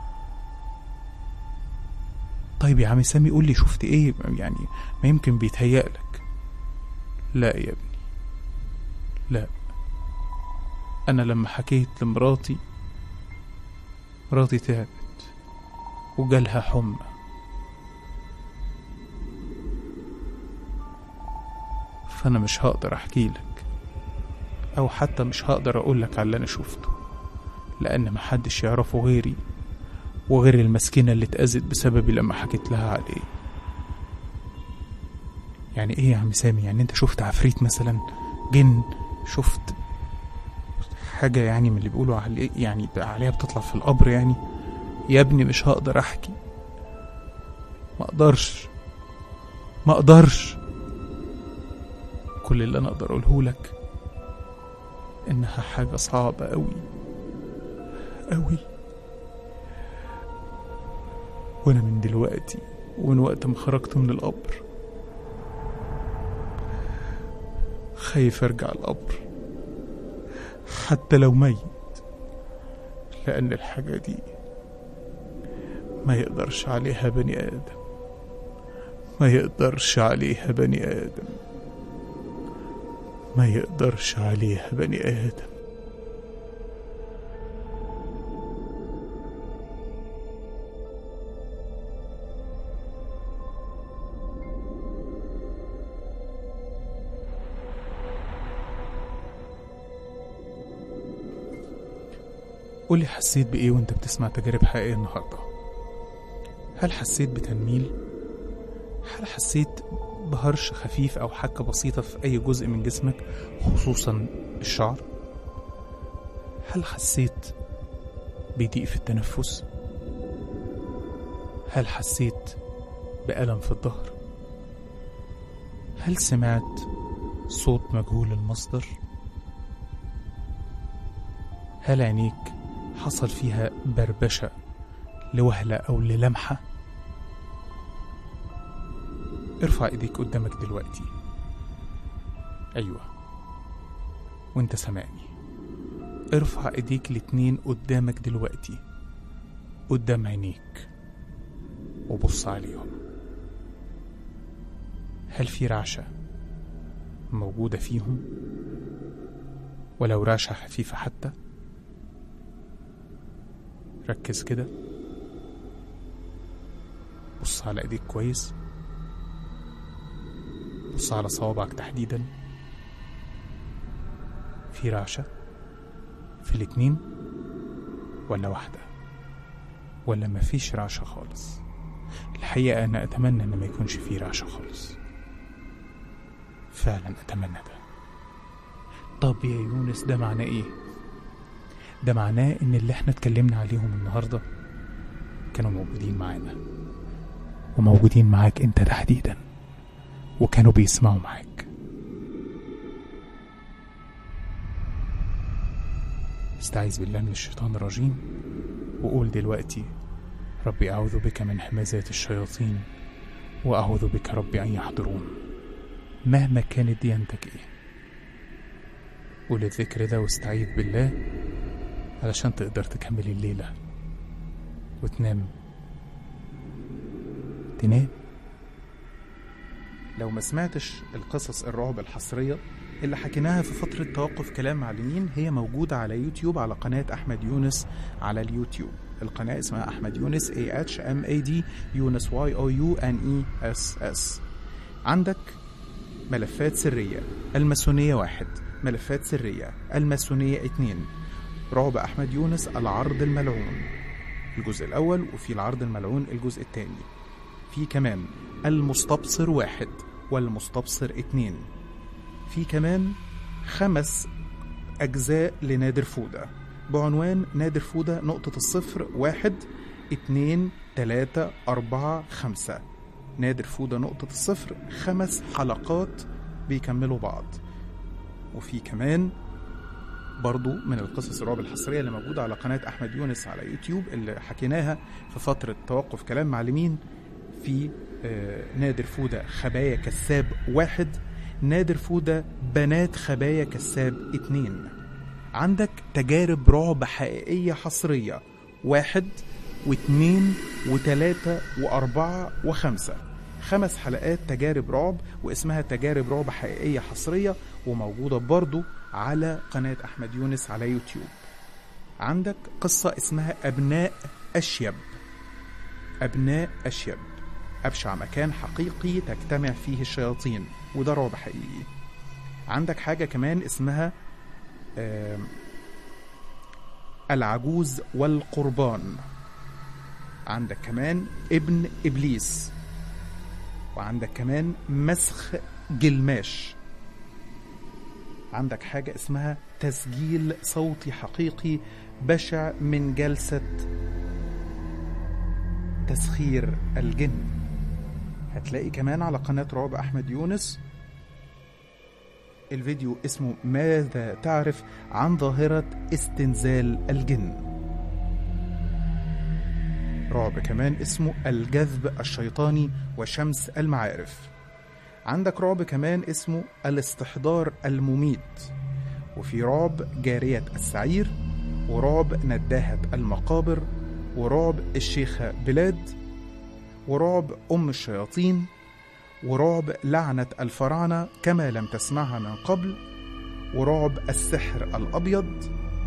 طيب يا عم سامي قول لي شفت ايه، يعني ما يمكن بيتهيألك. لا يا ابني لا، انا لما حكيت لمراتي، مراتي تعبت وجالها حمى، فانا مش هقدر احكي لك او حتى مش هقدر اقول لك على اللي انا شفته، لان محدش يعرفه غيري وغير المسكينة اللي اتأذت بسببي لما حكيت لها عليه. يعني ايه يا عم سامي؟ يعني انت شفت عفريت مثلا، جن، شفت حاجة يعني من اللي بيقولوا عليه يعني عليها بتطلع في القبر يعني؟ يا ابني مش هقدر احكي، ما اقدرش. كل اللي انا اقدر اقوله لك انها حاجة صعبة قوي قوي، وانا من دلوقتي ومن وقت ما خرجت من القبر خايف ارجع القبر حتى لو ميت، لان الحاجة دي ما يقدرش عليها بني آدم، ما يقدرش عليها بني آدم، ما يقدرش عليها بني آدم. قولي حسيت بإيه وانت بتسمع تجارب حقيقية النهاردة؟ هل حسيت بتنميل؟ هل حسيت بهرش خفيف أو حكة بسيطة في أي جزء من جسمك خصوصا الشعر؟ هل حسيت بضيق في التنفس؟ هل حسيت بألم في الظهر؟ هل سمعت صوت مجهول المصدر؟ هل عينيك حصل فيها بربشة لوهلة أو للمحة؟ ارفع ايديك قدامك دلوقتي. أيوة وانت سامعني، ارفع ايديك الاتنين قدامك دلوقتي قدام عينيك وبص عليهم. هل في رعشة موجودة فيهم ولو رعشة خفيفة حتى؟ ركز كده، بص على ايديك كويس، بص على صوابعك تحديدا. في رعشة في الاتنين ولا واحدة ولا مفيش رعشة خالص؟ الحقيقة أنا أتمنى أن ما يكونش في رعشة خالص، فعلا أتمنى ده. طب يا يونس ده معناه إيه؟ ده معناه إن اللي احنا اتكلمنا عليهم النهاردة كانوا موجودين معانا وموجودين معاك انت تحديدا، وكانوا بيسمعوا معاك. استعيذ بالله من الشيطان الرجيم وقول دلوقتي: ربي أعوذ بك من همزات الشياطين وأعوذ بك ربي أن يحضرون. مهما كانت ديانتك ايه قول الذكر ده واستعيذ بالله علشان تقدر تكمل الليلة وتنام. لو ما سمعتش القصص الرعب الحصرية اللي حكيناها في فترة توقف كلام معلمين، هي موجودة على يوتيوب على قناة أحمد يونس على اليوتيوب. القناة اسمها أحمد يونس AHMAD يونس YOUNESS. عندك ملفات سرية الماسونية 1، ملفات سرية الماسونية 2، رعب أحمد يونس العرض الملعون الجزء الأول، وفي العرض الملعون الجزء الثاني. في كمان المستبصر 1 والمستبصر 2، في كمان 5 أجزاء لنادر فودة بعنوان نادر فودة نقطة الصفر 1 2 3 4 5. نادر فودة نقطة الصفر 5 حلقات بيكملوا بعض. وفي كمان برضو من القصص الرعب الحصرية اللي موجودة على قناة أحمد يونس على يوتيوب اللي حكيناها في فترة توقف كلام معلمين، في نادر فودة خبايا كساب 1، نادر فودة بنات خبايا كساب 2. عندك تجارب رعب حقيقية حصرية 1 و2 و3 و4 و5، 5 حلقات تجارب رعب واسمها تجارب رعب حقيقية حصرية، وموجودة برضو على قناة أحمد يونس على يوتيوب. عندك قصة اسمها أبناء أشيب، أبناء أشيب، أبشع مكان حقيقي تجتمع فيه الشياطين، وده رعب حقيقي. عندك حاجة كمان اسمها العجوز والقربان. عندك كمان ابن إبليس، وعندك كمان مسخ جلماش. عندك حاجة اسمها تسجيل صوتي حقيقي بشع من جلسة تسخير الجن. هتلاقي كمان على قناة رعب أحمد يونس الفيديو اسمه ماذا تعرف عن ظاهرة استنزال الجن. رعب كمان اسمه الجذب الشيطاني وشمس المعارف. عندك رعب كمان اسمه الاستحضار المميت، وفي رعب جارية السعير، ورعب نداهة المقابر، ورعب الشيخة بلاد، ورعب أم الشياطين، ورعب لعنة الفراعنة كما لم تسمعها من قبل، ورعب السحر الأبيض،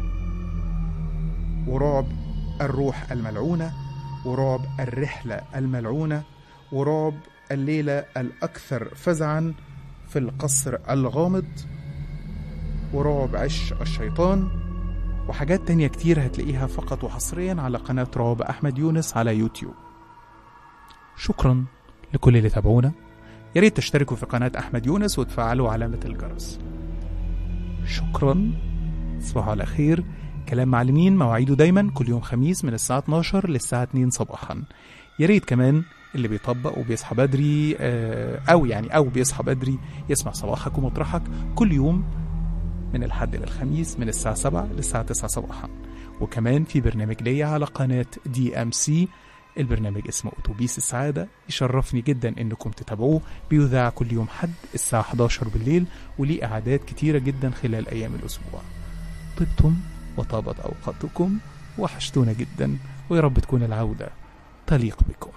ورعب الروح الملعونة، ورعب الرحلة الملعونة، ورعب الليلة الأكثر فزعا في القصر الغامض، ورعب عش الشيطان، وحاجات تانية كتير هتلاقيها فقط وحصريا على قناة رعب أحمد يونس على يوتيوب. شكرا لكل اللي تابعونا، ياريت تشتركوا في قناة أحمد يونس وتفعلوا علامة الجرس. شكرا، تصبحوا على خير. كلام معلمين مواعيده دايما كل يوم خميس من الساعة 12 للساعة 2 صباحا. ياريت كمان اللي بيطبق وبيصحى بدري أو بيصحى بدري يسمع صباحك ومطرحك كل يوم من الحد للخميس من الساعة 7 للساعة 9 صباحا. وكمان في برنامج ليا على قناة DMC، البرنامج اسمه أتوبيس السعادة، يشرفني جدا انكم تتابعوه، بيذاع كل يوم حد الساعة 11 بالليل، وليه إعادات كتيرة جدا خلال أيام الأسبوع. طبتم وطابت أوقاتكم، وحشتونا جدا، ويا رب تكون العودة تليق بكم.